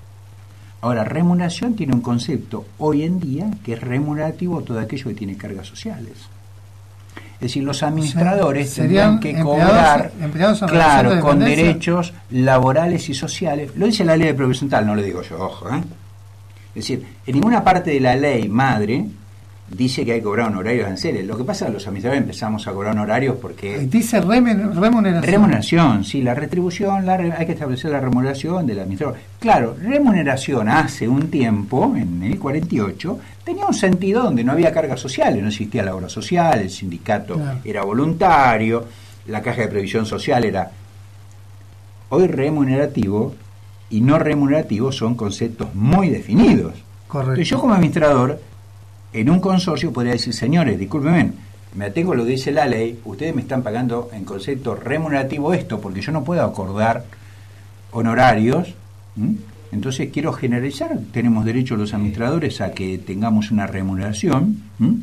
Ahora, remuneración tiene un concepto hoy en día que es remunerativo a todo aquello que tiene cargas sociales. Es decir, los administradores o sea, tendrían que empleados, cobrar, empleados en claro, de con derechos laborales y sociales. Lo dice la ley de previsión social, no lo digo yo, ojo. ¿eh? Es decir, en ninguna parte de la ley madre dice que hay que cobrar honorarios de aranceles. Lo que pasa es que los administradores empezamos a cobrar honorarios porque... Dice remen, remuneración. Remuneración, sí, la retribución, la re, hay que establecer la remuneración del administrador. Claro, remuneración hace un tiempo, en el cuarenta y ocho, tenía un sentido donde no había cargas sociales, no existía la obra social, el sindicato claro. era voluntario, la caja de previsión social era... Hoy remunerativo y no remunerativo son conceptos muy definidos. Correcto. Entonces yo como administrador... En un consorcio podría decir, señores, discúlpenme, me atengo a lo que dice la ley, ustedes me están pagando en concepto remunerativo esto, porque yo no puedo acordar honorarios, ¿m? Entonces quiero generalizar, tenemos derecho los administradores a que tengamos una remuneración ¿m?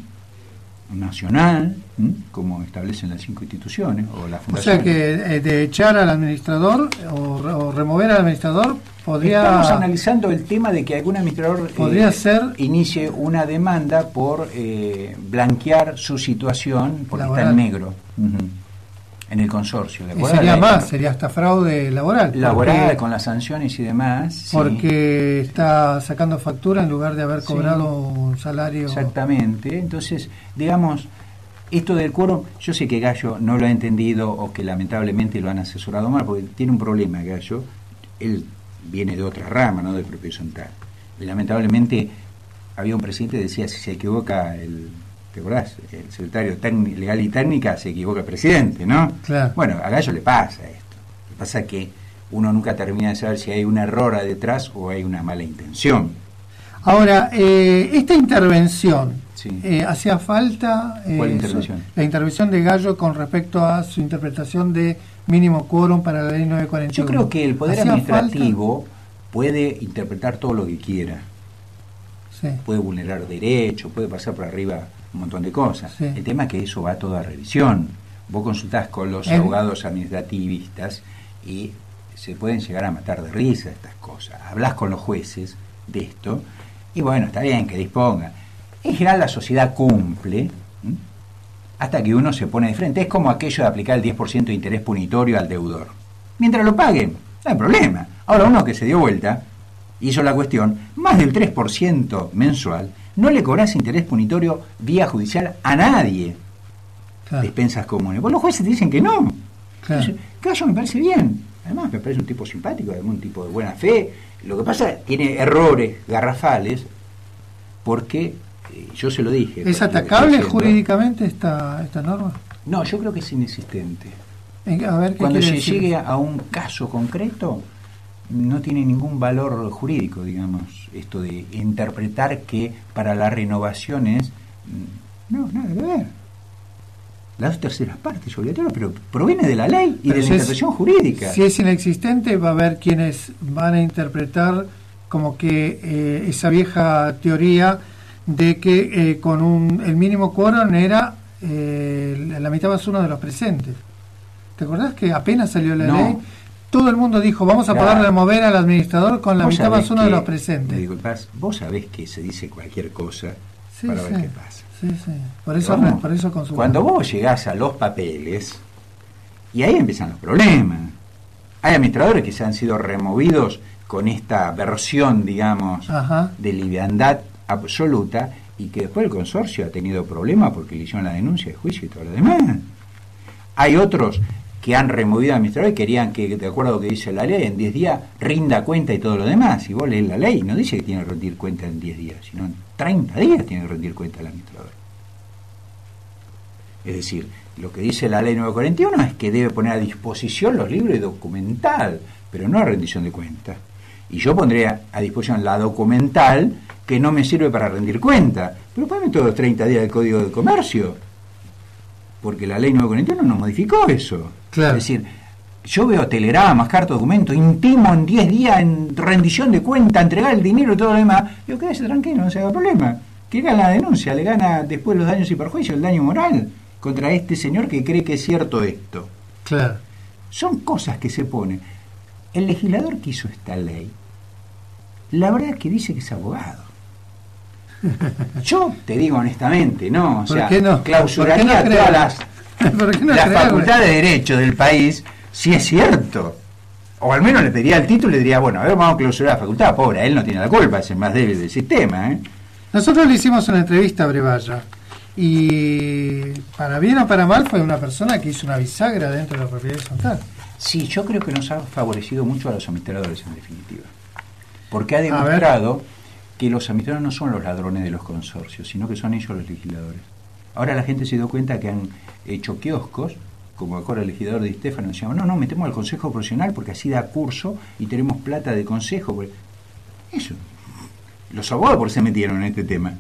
nacional, ¿m? como establecen las cinco instituciones, o la fundación. O sea que eh, de echar al administrador o, o remover al administrador podría... Estamos analizando el tema de que algún administrador podría eh, ser inicie una demanda por eh, blanquear su situación porque laboral. Está en negro uh-huh. en el consorcio. ¿De acuerdo? Sería más, sería hasta fraude laboral. Laboral, porque, con las sanciones y demás. Porque sí. está sacando factura en lugar de haber cobrado sí. un salario. Exactamente. Entonces, digamos, esto del quórum, yo sé que Gallo no lo ha entendido o que lamentablemente lo han asesorado mal, porque tiene un problema Gallo. Él viene de otra rama, no del propio central. Y lamentablemente había un presidente que decía, si se equivoca el, ¿te acordás? El secretario técnico, legal y técnica, se equivoca el presidente, ¿no? Claro. Bueno, a Gallo le pasa esto. Lo que pasa es que uno nunca termina de saber si hay un error detrás o hay una mala intención. Ahora, eh, esta intervención, sí. eh, ¿hacía falta? Eh, ¿Cuál intervención? Su, la intervención de Gallo con respecto a su interpretación de mínimo quórum para la ley nueve cuarenta y uno. Yo creo que el Poder Administrativo falta? puede interpretar todo lo que quiera. Sí. Puede vulnerar derechos, puede pasar por arriba un montón de cosas. Sí. El tema es que eso va todo a revisión. Vos consultás con los el... abogados administrativistas y se pueden llegar a matar de risa estas cosas. Hablás con los jueces de esto y bueno, está bien que disponga. En general la sociedad cumple ¿m? hasta que uno se pone de frente. Es como aquello de aplicar el diez por ciento de interés punitorio al deudor. Mientras lo paguen, no hay problema. Ahora uno que se dio vuelta, hizo la cuestión, más del tres por ciento mensual, no le cobras interés punitorio vía judicial a nadie. Claro. Despensas comunes. Pues los jueces te dicen que no. Claro. Entonces, Gallo me parece bien. Además me parece un tipo simpático, además un tipo de buena fe. Lo que pasa es que tiene errores garrafales porque, eh, yo se lo dije. ¿Es atacable jurídicamente esta, esta norma? No, yo creo que es inexistente. A ver, ¿qué Cuando se decir? llegue a un caso concreto, no tiene ningún valor jurídico, digamos, esto de interpretar que para las renovaciones, no, nada que ver. Las dos terceras partes, obligatorio, pero proviene de la ley y pero de la si interpretación es, jurídica. Si es inexistente, va a haber quienes van a interpretar como que eh, esa vieja teoría de que eh, con un, el mínimo quórum era eh, la mitad más uno de los presentes. ¿Te acordás que apenas salió la no. ley? Todo el mundo dijo, vamos a claro. poder remover al administrador con la mitad más uno que, de los presentes. Disculpás, vos sabés que se dice cualquier cosa sí, para sí. ver qué pasa. Sí, sí. Por eso, vamos, por eso consumimos. Cuando vos llegás a los papeles, y ahí empiezan los problemas. Hay administradores que se han sido removidos con esta versión, digamos, Ajá. de liviandad absoluta, y que después el consorcio ha tenido problemas porque le hicieron la denuncia de juicio y todo lo demás. Hay otros que han removido al administrador y querían que, de acuerdo a lo que dice la ley, en diez días rinda cuenta y todo lo demás. Si vos lees la ley, no dice que tiene que rendir cuenta en diez días, sino en treinta días tiene que rendir cuenta el administrador. Es decir, lo que dice la ley nueve cuarenta y uno es que debe poner a disposición los libros de documental, pero no a rendición de cuentas. Y yo pondría a disposición la documental, que no me sirve para rendir cuenta, pero ponme todos los treinta días del Código de Comercio, porque la ley nueve cuarenta y uno no modificó eso. Claro. Es decir, yo veo telegramas, cartas, documentos, intimo en diez días en rendición de cuenta, entregar el dinero y todo lo demás. Digo, quédese tranquilo, no se haga problema. Que gana la denuncia, le gana después los daños y perjuicios, el daño moral contra este señor que cree que es cierto esto. Claro. Son cosas que se ponen. El legislador que hizo esta ley, la verdad es que dice que es abogado. Yo te digo honestamente, no, o ¿Por sea, qué no? clausuraría ¿Por qué no todas las, ¿Por qué no las creerle? facultades de Derecho del país, si es cierto. O al menos le pediría el título y le diría, bueno, a ver, vamos a clausurar la facultad. Pobre, él no tiene la culpa, es el más débil del sistema, ¿eh? Nosotros le hicimos una entrevista a Brevalla y para bien o para mal fue una persona que hizo una bisagra dentro de la propiedad horizontal. Sí, yo creo que nos ha favorecido mucho a los administradores en definitiva. Porque ha demostrado que los administradores no son los ladrones de los consorcios, sino que son ellos los legisladores. Ahora la gente se dio cuenta que han hecho kioscos, como ahora el legislador de Stefano decía, no, no, metemos al consejo profesional porque así da curso y tenemos plata de consejo. Eso. Los abogados, ¿por qué se metieron en este tema?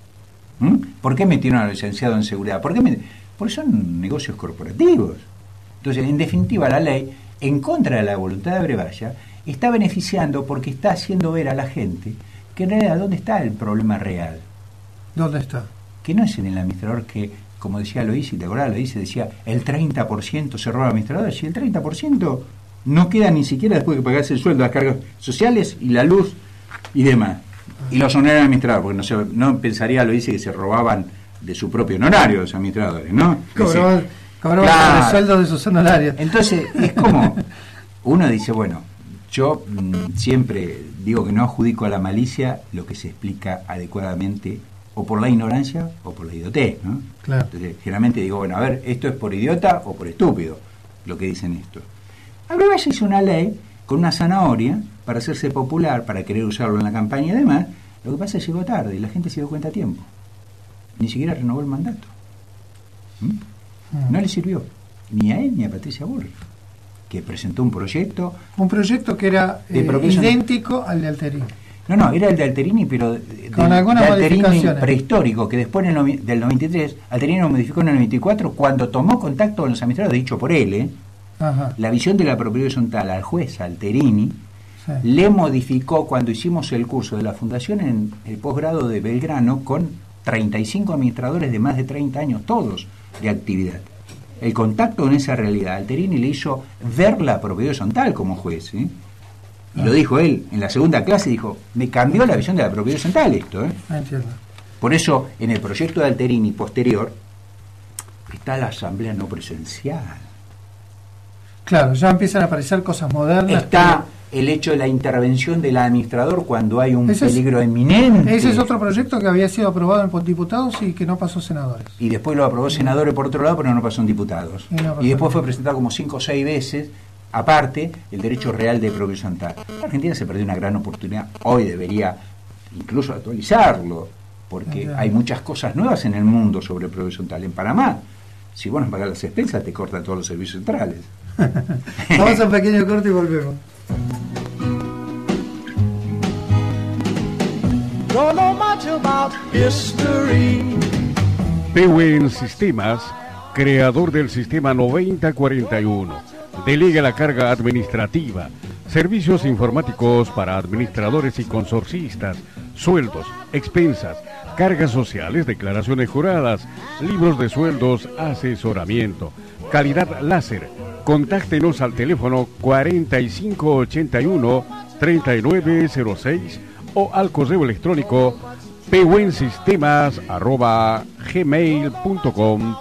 ¿Mm? ¿Por qué metieron al licenciado en seguridad? ¿Por qué met... Porque son negocios corporativos. Entonces, en definitiva, la ley, en contra de la voluntad de Brevalla, está beneficiando porque está haciendo ver a la gente que en realidad, ¿dónde está el problema real? ¿Dónde está? Que no es en el administrador que, como decía Loisi, ¿te acordás? Loisi decía, el treinta por ciento se roba al administrador. Si el treinta por ciento no queda ni siquiera después de pagarse el sueldo, las cargas sociales y la luz y demás. Y los honorarios administradores, porque no, se, no pensaría, Loisi, que se robaban de su propio honorario los administradores, ¿no? Cobraban, cobraban claro. el sueldo de sus honorarios. Entonces, es como, uno dice, bueno, yo mmm, siempre digo que no adjudico a la malicia lo que se explica adecuadamente o por la ignorancia o por la idiotez, ¿no? Claro. Entonces, generalmente digo, bueno, a ver, esto es por idiota o por estúpido, lo que dicen esto. Brevalla hizo una ley con una zanahoria para hacerse popular, para querer usarlo en la campaña y demás. Lo que pasa es que llegó tarde y la gente se dio cuenta a tiempo. Ni siquiera renovó el mandato. ¿Mm? Mm. No le sirvió, ni a él ni a Patricia Bullrich, que presentó un proyecto... Un proyecto que era eh, idéntico al de Alterini. No, no, era el de Alterini, pero de, con de, algunas de Alterini modificaciones prehistórico, que después en el, del noventa y tres, Alterini lo modificó en el noventa y cuatro, cuando tomó contacto con los administradores, dicho por él, ¿eh? Ajá. La visión de la propiedad horizontal al juez Alterini, sí, le modificó cuando hicimos el curso de la Fundación en el posgrado de Belgrano con treinta y cinco administradores de más de treinta años, todos de actividad. El contacto con esa realidad, Alterini le hizo ver la propiedad horizontal como juez, ¿eh? Y ah. lo dijo él en la segunda clase, dijo, me cambió la visión de la propiedad horizontal esto, ¿eh? Ah, entiendo. Por eso, en el proyecto de Alterini posterior, está la asamblea no presencial. Claro, ya empiezan a aparecer cosas modernas. Está que... el hecho de la intervención del administrador cuando hay un ese peligro es, eminente. Ese es otro proyecto que había sido aprobado en diputados y que no pasó senadores. Y después lo aprobó senadores por otro lado, pero no pasó en diputados. Y, no pasó y después fue presentado como cinco o seis veces, aparte, el derecho real de propiedad horizontal. La Argentina se perdió una gran oportunidad. Hoy debería incluso actualizarlo, porque Entiendo. hay muchas cosas nuevas en el mundo sobre propiedad horizontal. En Panamá, si vos no pagás las expensas, te cortan todos los servicios centrales. Vamos a un pequeño corte y volvemos. Don't know much about history. Pewen Sistemas, creador del sistema noventa cuarenta y uno, delega la carga administrativa, servicios informáticos para administradores y consorcistas, sueldos, expensas, cargas sociales, declaraciones juradas, libros de sueldos, asesoramiento, calidad láser. Contáctenos al teléfono cuarenta y cinco ochenta y uno treinta y nueve cero seis o al correo electrónico pewensistemas arroba gmail punto com.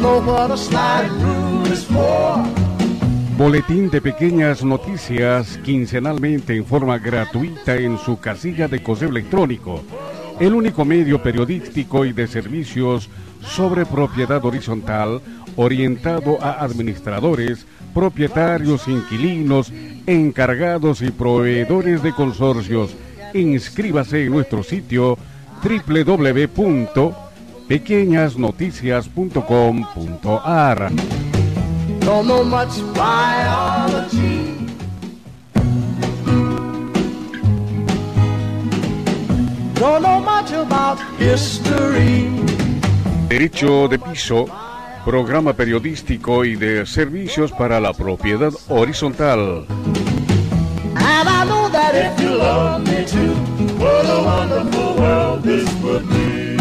Boletín de pequeñas noticias quincenalmente en forma gratuita en su casilla de correo electrónico. El único medio periodístico y de servicios sobre propiedad horizontal orientado a administradores, propietarios, inquilinos, encargados y proveedores de consorcios. Inscríbase en nuestro sitio doble u doble u doble u punto pequeñas noticias punto com punto a r. Don't know much biology. Don't know much about history. Derecho de piso, programa periodístico y de servicios para la propiedad horizontal. And I know that if you love me too, what a wonderful world this would be.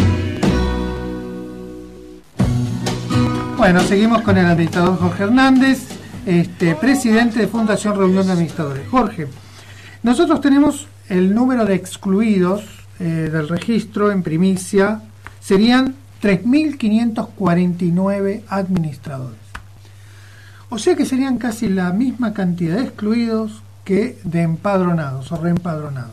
Bueno, seguimos con el administrador Jorge Hernández, este, presidente de Fundación Reunión de Administradores. Jorge, nosotros tenemos el número de excluidos eh, del registro en primicia serían tres mil quinientos cuarenta y nueve administradores. O sea que serían casi la misma cantidad de excluidos que de empadronados o reempadronados.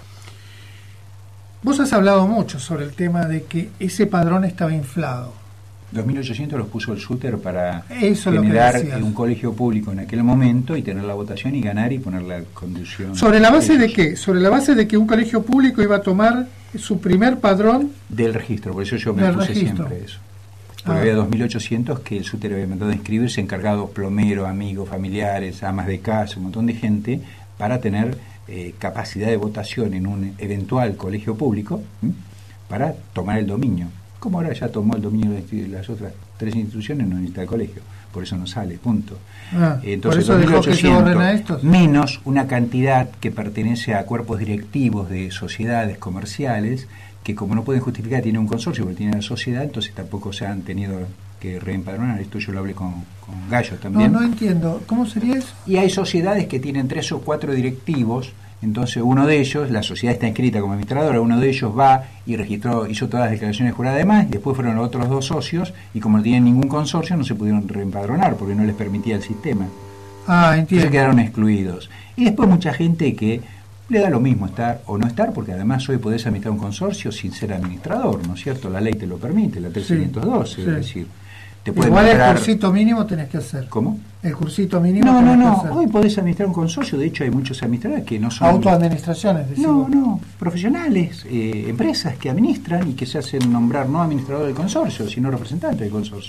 Vos has hablado mucho sobre el tema de que ese padrón estaba inflado. dos mil ochocientos los puso el Suter para Eso generar un colegio público en aquel momento y tener la votación y ganar y poner la conducción. ¿Sobre la base de qué? Sobre la base de que un colegio público iba a tomar su primer padrón del registro, por eso yo me puse registro. Siempre eso. Porque ah. había dos mil ochocientos que el Suter había mandado a inscribirse, encargados, plomeros, amigos, familiares, amas de casa, un montón de gente, para tener eh, capacidad de votación en un eventual colegio público, ¿m? para tomar el dominio. Como ahora ya tomó el dominio de las otras tres instituciones, no necesita el colegio, por eso no sale, punto. Ah, Entonces, por eso dejó que se borren a estos. Menos una cantidad que pertenece a cuerpos directivos de sociedades comerciales, que como no pueden justificar, tienen un consorcio, porque tienen la sociedad, entonces tampoco se han tenido que reempadronar. Esto yo lo hablé con, con Gallo también. No, no entiendo. ¿Cómo sería eso? Y hay sociedades que tienen tres o cuatro directivos. Entonces uno de ellos, la sociedad está inscrita como administradora, uno de ellos va y registró, hizo todas las declaraciones juradas de más, y después fueron los otros dos socios, y como no tienen ningún consorcio, no se pudieron reempadronar, porque no les permitía el sistema. Ah, entiendo. Entonces quedaron excluidos. Y después mucha gente que le da lo mismo estar o no estar, porque además hoy podés administrar un consorcio sin ser administrador, ¿no es cierto? La ley te lo permite, la tres mil quinientos doce, sí, sí. Es decir... Te Igual el cursito mínimo tenés que hacer. ¿Cómo? El cursito mínimo No, tenés no, no. que hacer. Hoy podés administrar un consorcio. De hecho, hay muchos administradores que no son... Autoadministraciones, decimos. No, no. Profesionales, eh, empresas que administran y que se hacen nombrar no administrador del consorcio, sino representante del consorcio.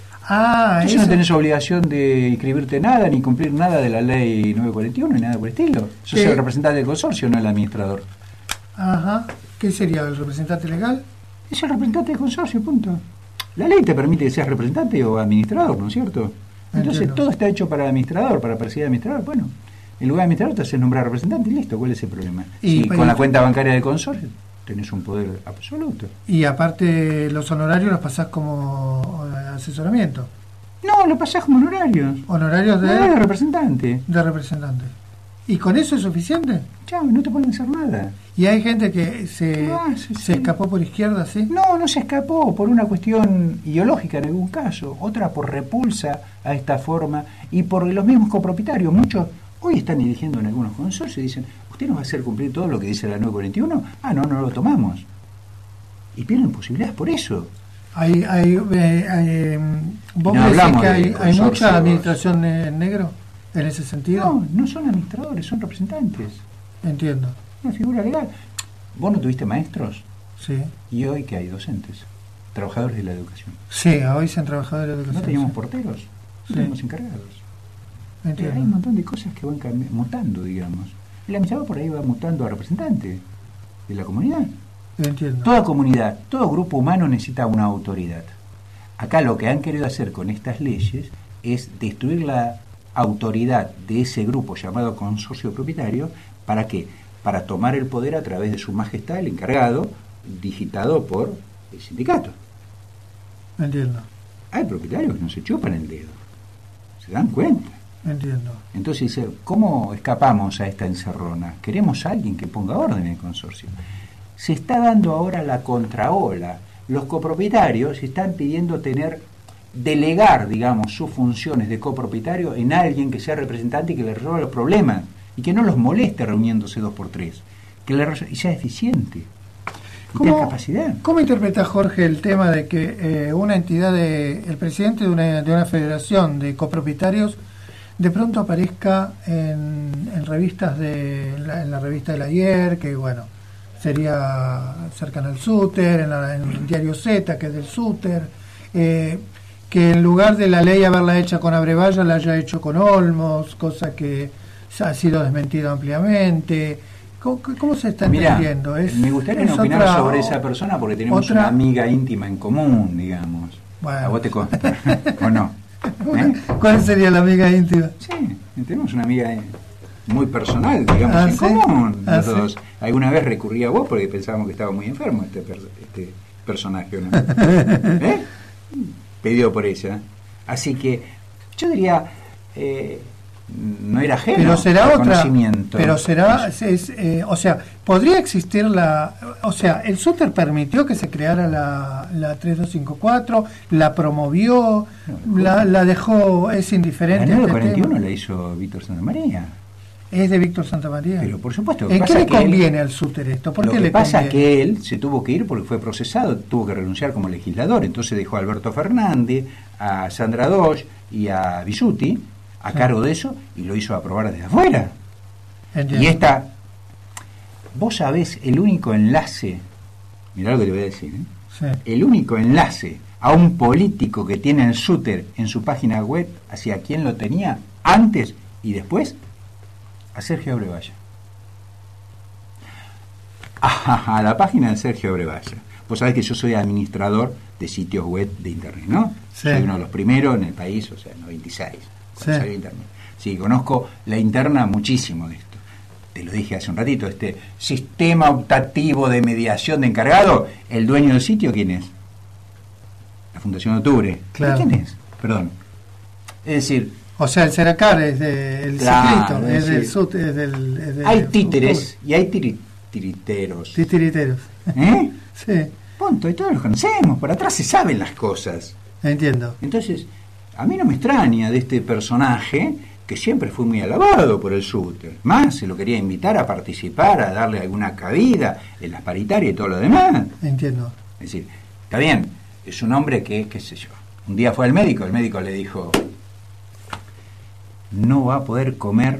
Ah, Entonces eso. no tenés obligación de inscribirte nada, ni cumplir nada de la ley novecientos cuarenta y uno, ni nada por el estilo. Sos el representante del consorcio, no el administrador. Ajá. ¿Qué sería? ¿El representante legal? Es el representante del consorcio, punto. La ley te permite que seas representante o administrador, ¿no es cierto? Entonces Entiendo. Todo está hecho para el administrador, para perseguir al administrador. Bueno, en lugar de administrador te haces nombrar representante y listo. ¿Cuál es el problema? Y si con la cuenta bancaria del consorcio tenés un poder absoluto. Y aparte los honorarios los pasás como asesoramiento. No, lo pasás como honorarios. Honorarios de, de representante. De representante. ¿Y con eso es suficiente? Ya, no te pueden hacer nada. ¿Y hay gente que se, ah, sí, se sí. escapó por izquierda, sí? No, no se escapó por una cuestión ideológica en algún caso, otra por repulsa a esta forma y por los mismos copropietarios. Muchos hoy están dirigiendo en algunos consorcios y dicen, ¿usted nos va a hacer cumplir todo lo que dice la novecientos cuarenta y uno? Ah, no, no lo tomamos. Y pierden posibilidades por eso. Hay, hay, eh, hay, ¿Vos no decís que hay, hay mucha administración en negro en ese sentido? No, no son administradores, son representantes. Entiendo. Una figura legal. ¿Vos no tuviste maestros? Sí. ¿Y hoy qué hay? Docentes, trabajadores de la educación. Sí, hoy se han trabajado de la educación. ¿No teníamos porteros? Sí. No teníamos encargados. Entiendo. Hay un montón de cosas que van cambi- mutando, digamos. El administrador por ahí va mutando a representante de la comunidad. Entiendo. Toda comunidad, todo grupo humano necesita una autoridad. Acá lo que han querido hacer con estas leyes es destruir la autoridad de ese grupo llamado consorcio propietario. ¿Para qué? Para tomar el poder a través de su majestad, el encargado, digitado por el sindicato. Entiendo. Hay propietarios que no se chupan el dedo, se dan cuenta. Entiendo. Entonces dice, ¿cómo escapamos a esta encerrona? Queremos a alguien que ponga orden en el consorcio. Se está dando ahora la contraola. Los copropietarios están pidiendo tener, delegar, digamos, sus funciones de copropietario en alguien que sea representante y que le resuelva los problemas y que no los moleste reuniéndose dos por tres, que le resol- y sea eficiente y tenga capacidad. ¿Cómo interpreta Jorge el tema de que eh, una entidad, de, el presidente de una, de una federación de copropietarios de pronto aparezca en, en revistas de en la, en la revista del ayer, que bueno, sería cercana al Suter, en, la, en el diario Z, que es del Suter, eh, que en lugar de la ley haberla hecha con Abrevaya, la haya hecho con Olmos, cosa que ha sido desmentido ampliamente? ¿Cómo, cómo se está entendiendo? Es, me gustaría no opinar otra, sobre esa persona porque tenemos otra, una amiga íntima en común, digamos. Bueno. ¿A vos te consta? ¿O no? ¿Eh? ¿Cuál sería la amiga íntima? Sí, tenemos una amiga muy personal, digamos, ¿Ah, en sí? común. ¿Ah, los sí? dos. Alguna vez recurrí a vos porque pensábamos que estaba muy enfermo este, per, este personaje, ¿no? ¿Eh? Pedido por ella. Así que yo diría, eh, no era ajeno pero será al otra, conocimiento. pero será, es, es, eh, o sea, podría existir la, o sea, el Suter permitió que se creara la, la tres dos cinco cuatro, la promovió, no, la, la dejó, es indiferente. La nueve este cuarenta y uno tema. la hizo Víctor Santamaría. Es de Víctor Santamaría. Pero por supuesto. ¿En qué le conviene él, al Suter esto? ¿Por lo qué que le pasa conviene? es que él se tuvo que ir porque fue procesado, tuvo que renunciar como legislador, entonces dejó a Alberto Fernández, a Sandra Dosch y a Bisutti a sí. cargo de eso y lo hizo aprobar desde afuera. Entiendo. Y esta, vos sabés, el único enlace, mirá lo que te voy a decir, ¿eh? Sí. El único enlace a un político que tiene el Suter en su página web, hacia quien lo tenía antes y después, a Sergio Abrevaya. A, a la página de Sergio Abrevaya. Vos sabés que yo soy administrador de sitios web de internet, ¿no? Sí. Soy uno de los primeros en el país, o sea, en noventa y seis, cuando sí. salió internet. Sí, conozco la interna muchísimo de esto. Te lo dije hace un ratito, este sistema optativo de mediación de encargado, el dueño del sitio, ¿quién es? La Fundación Octubre. Claro. ¿Quién es? Perdón. Es decir, o sea, el Seracar es del claro, Ciclito, es, es del Sud, es del, es del hay títeres Octubre. Y hay tiri, tiriteros. Titiriteros. ¿Eh? Sí. Punto, y todos los conocemos, por atrás se saben las cosas. Entiendo. Entonces, a mí no me extraña de este personaje que siempre fue muy alabado por el Suter. Más, se lo quería invitar a participar, a darle alguna cabida en las paritarias y todo lo demás. Entiendo. Es decir, está bien, es un hombre que, qué sé yo, un día fue al médico, el médico le dijo, no va a poder comer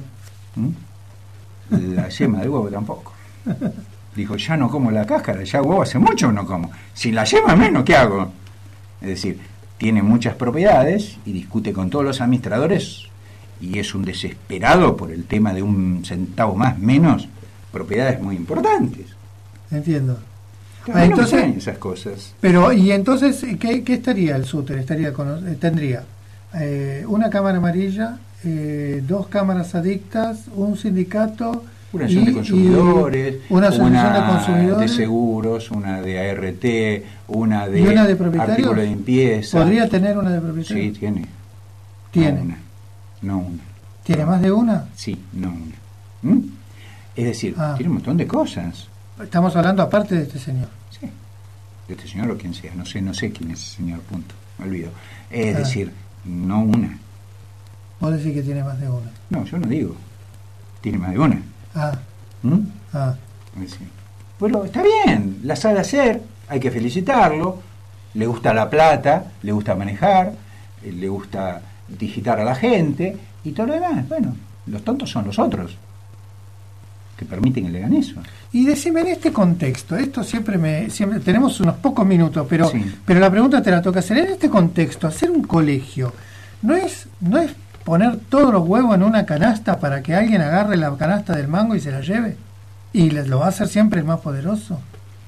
¿m? la yema del huevo tampoco. Dijo, ya no como la cáscara, ya huevo hace mucho no como. Sin la yema menos, ¿qué hago? Es decir, tiene muchas propiedades y discute con todos los administradores y es un desesperado por el tema de un centavo más menos, propiedades muy importantes. Entiendo. Ah, entonces, no esas cosas. Pero, ¿y entonces qué, qué estaría el Suter? Estaría con, eh, tendría eh, una cámara amarilla, eh, dos cámaras adictas, un sindicato... Una asociación de consumidores, una, una de, consumidores, de seguros, una de A R T, una de, una de artículos de limpieza. ¿Podría tener una de propietarios? Sí, tiene. ¿Tiene? No una. No una. ¿Tiene no. más de una? Sí, no una. ¿Mm? Es decir, ah. tiene un montón de cosas. Estamos hablando aparte de este señor. Sí, de este señor o quien sea. No sé, no sé quién es ese señor, punto. Me olvido. Es ah. decir, no una. ¿Vos decís que tiene más de una? No, yo no digo. Tiene más de una. Ah. ¿Mm? Ah. Sí. Bueno, está bien, la sabe hacer, hay que felicitarlo, le gusta la plata, le gusta manejar, le gusta digitar a la gente y todo lo demás. Bueno, los tontos son los otros que permiten que le hagan eso. Y decime en este contexto, esto siempre me siempre tenemos unos pocos minutos, pero sí. pero la pregunta te la toca hacer en este contexto, hacer un colegio no es no es poner todos los huevos en una canasta para que alguien agarre la canasta del mango y se la lleve y lo va a hacer siempre el más poderoso.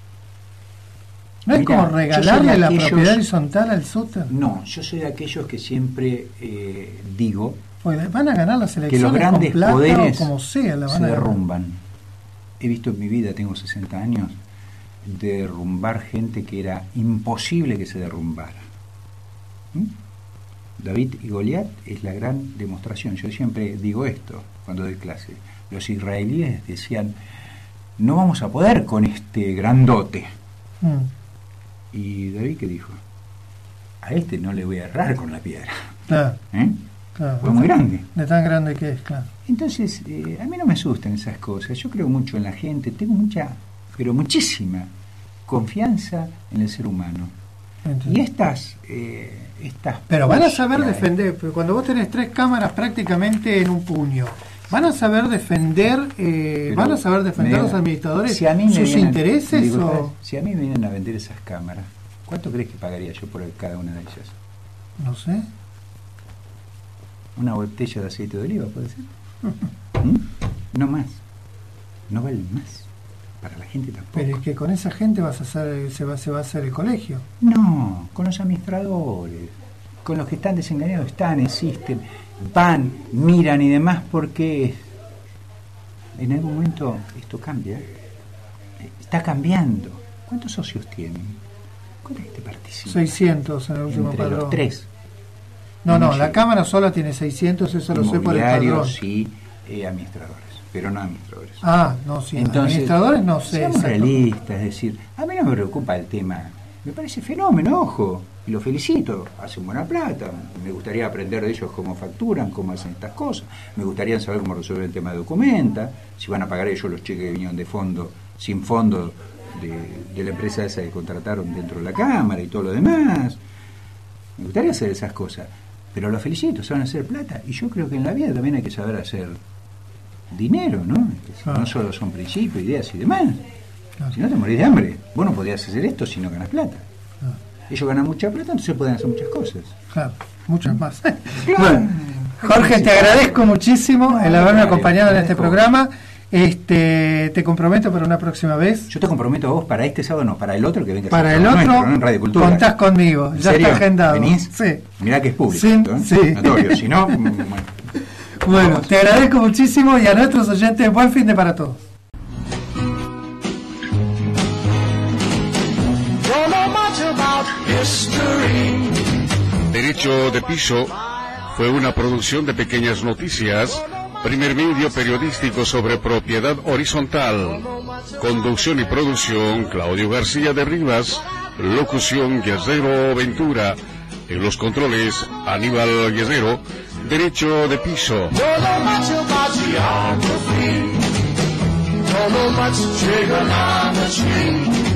¿No es Mira, como regalarle la aquellos, propiedad horizontal al Suter? No, yo soy de aquellos que siempre eh, digo pues van a ganar las elecciones que los grandes con plata poderes o como sea, la van se a derrumban. He visto en mi vida, tengo sesenta años, derrumbar gente que era imposible que se derrumbara. ¿Mm? David y Goliat es la gran demostración. Yo siempre digo esto cuando doy clase. Los israelíes decían, no vamos a poder con este grandote. Mm. Y David, ¿qué dijo? A este no le voy a errar con la piedra. Claro. ¿Eh? Claro. Fue muy grande. De tan grande que es, claro. Entonces, eh, a mí no me asustan esas cosas. Yo creo mucho en la gente. Tengo mucha, pero muchísima confianza en el ser humano. Entiendo. Y estas... Eh, Estas pero van a saber defender, porque cuando vos tenés tres cámaras prácticamente en un puño, van a saber defender, eh, van a saber defender a los administradores si a mí sus vienen, intereses digo, o... Si a mí me vienen a vender esas cámaras, ¿cuánto crees que pagaría yo por cada una de ellas? No sé. Una botella de aceite de oliva, ¿puede ser? ¿Mm? No más. No valen más. Para la gente tampoco. Pero es que con esa gente vas a hacer, se va, se va a hacer el colegio. No, con los administradores, con los que están desengañados, están, existen, van, miran y demás, porque en algún momento esto cambia. Está cambiando. ¿Cuántos socios tienen? ¿Cuánta gente participa? seiscientos en el último Entre padrón. Los tres. No, no, no la llega. Cámara sola tiene seiscientos, eso lo sé por el padrón. Inmobiliarios y eh, administradores, pero no administradores. Ah, no, sí, Entonces, administradores no sé. seamos exacto. realistas, es decir, a mí no me preocupa el tema, me parece fenómeno, ojo, y lo felicito, hacen buena plata, me gustaría aprender de ellos cómo facturan, cómo hacen estas cosas, me gustaría saber cómo resolver el tema de documenta, si van a pagar ellos los cheques que vinieron de fondo, sin fondo de, de la empresa esa que contrataron dentro de la Cámara y todo lo demás, me gustaría hacer esas cosas, pero los felicito, saben hacer plata, y yo creo que en la vida también hay que saber hacer dinero, ¿no? Ah. No solo son principios, ideas y demás. Ah. Si no te morís de hambre, vos no podrías hacer esto si no ganas plata. Ah. Ellos ganan mucha plata, entonces pueden hacer muchas cosas. Claro, muchas más. Bueno, Jorge, te agradezco muchísimo el haberme acompañado en este programa. Este, te comprometo para una próxima vez. Yo te comprometo a vos para este sábado, no, para el otro que venga. Para el nuestro, otro, ¿no? En Radio Cultura. contás conmigo, ¿En ya serio? está agendado. ¿Venís? Sí. Mirá que es público. Sí, esto, ¿eh? sí. Notorio, si no, bueno. Bueno, te agradezco muchísimo y a nuestros oyentes, buen fin de para todos. Don't know much about history. Derecho de Piso fue una producción de Pequeñas Noticias, primer medio periodístico sobre propiedad horizontal. Conducción y producción, Claudio García de Rivas. Locución, Guerrero Ventura. En los controles, Aníbal Guerrero. Derecho de Piso. Don't know much about geography. Don't know much trigonometry.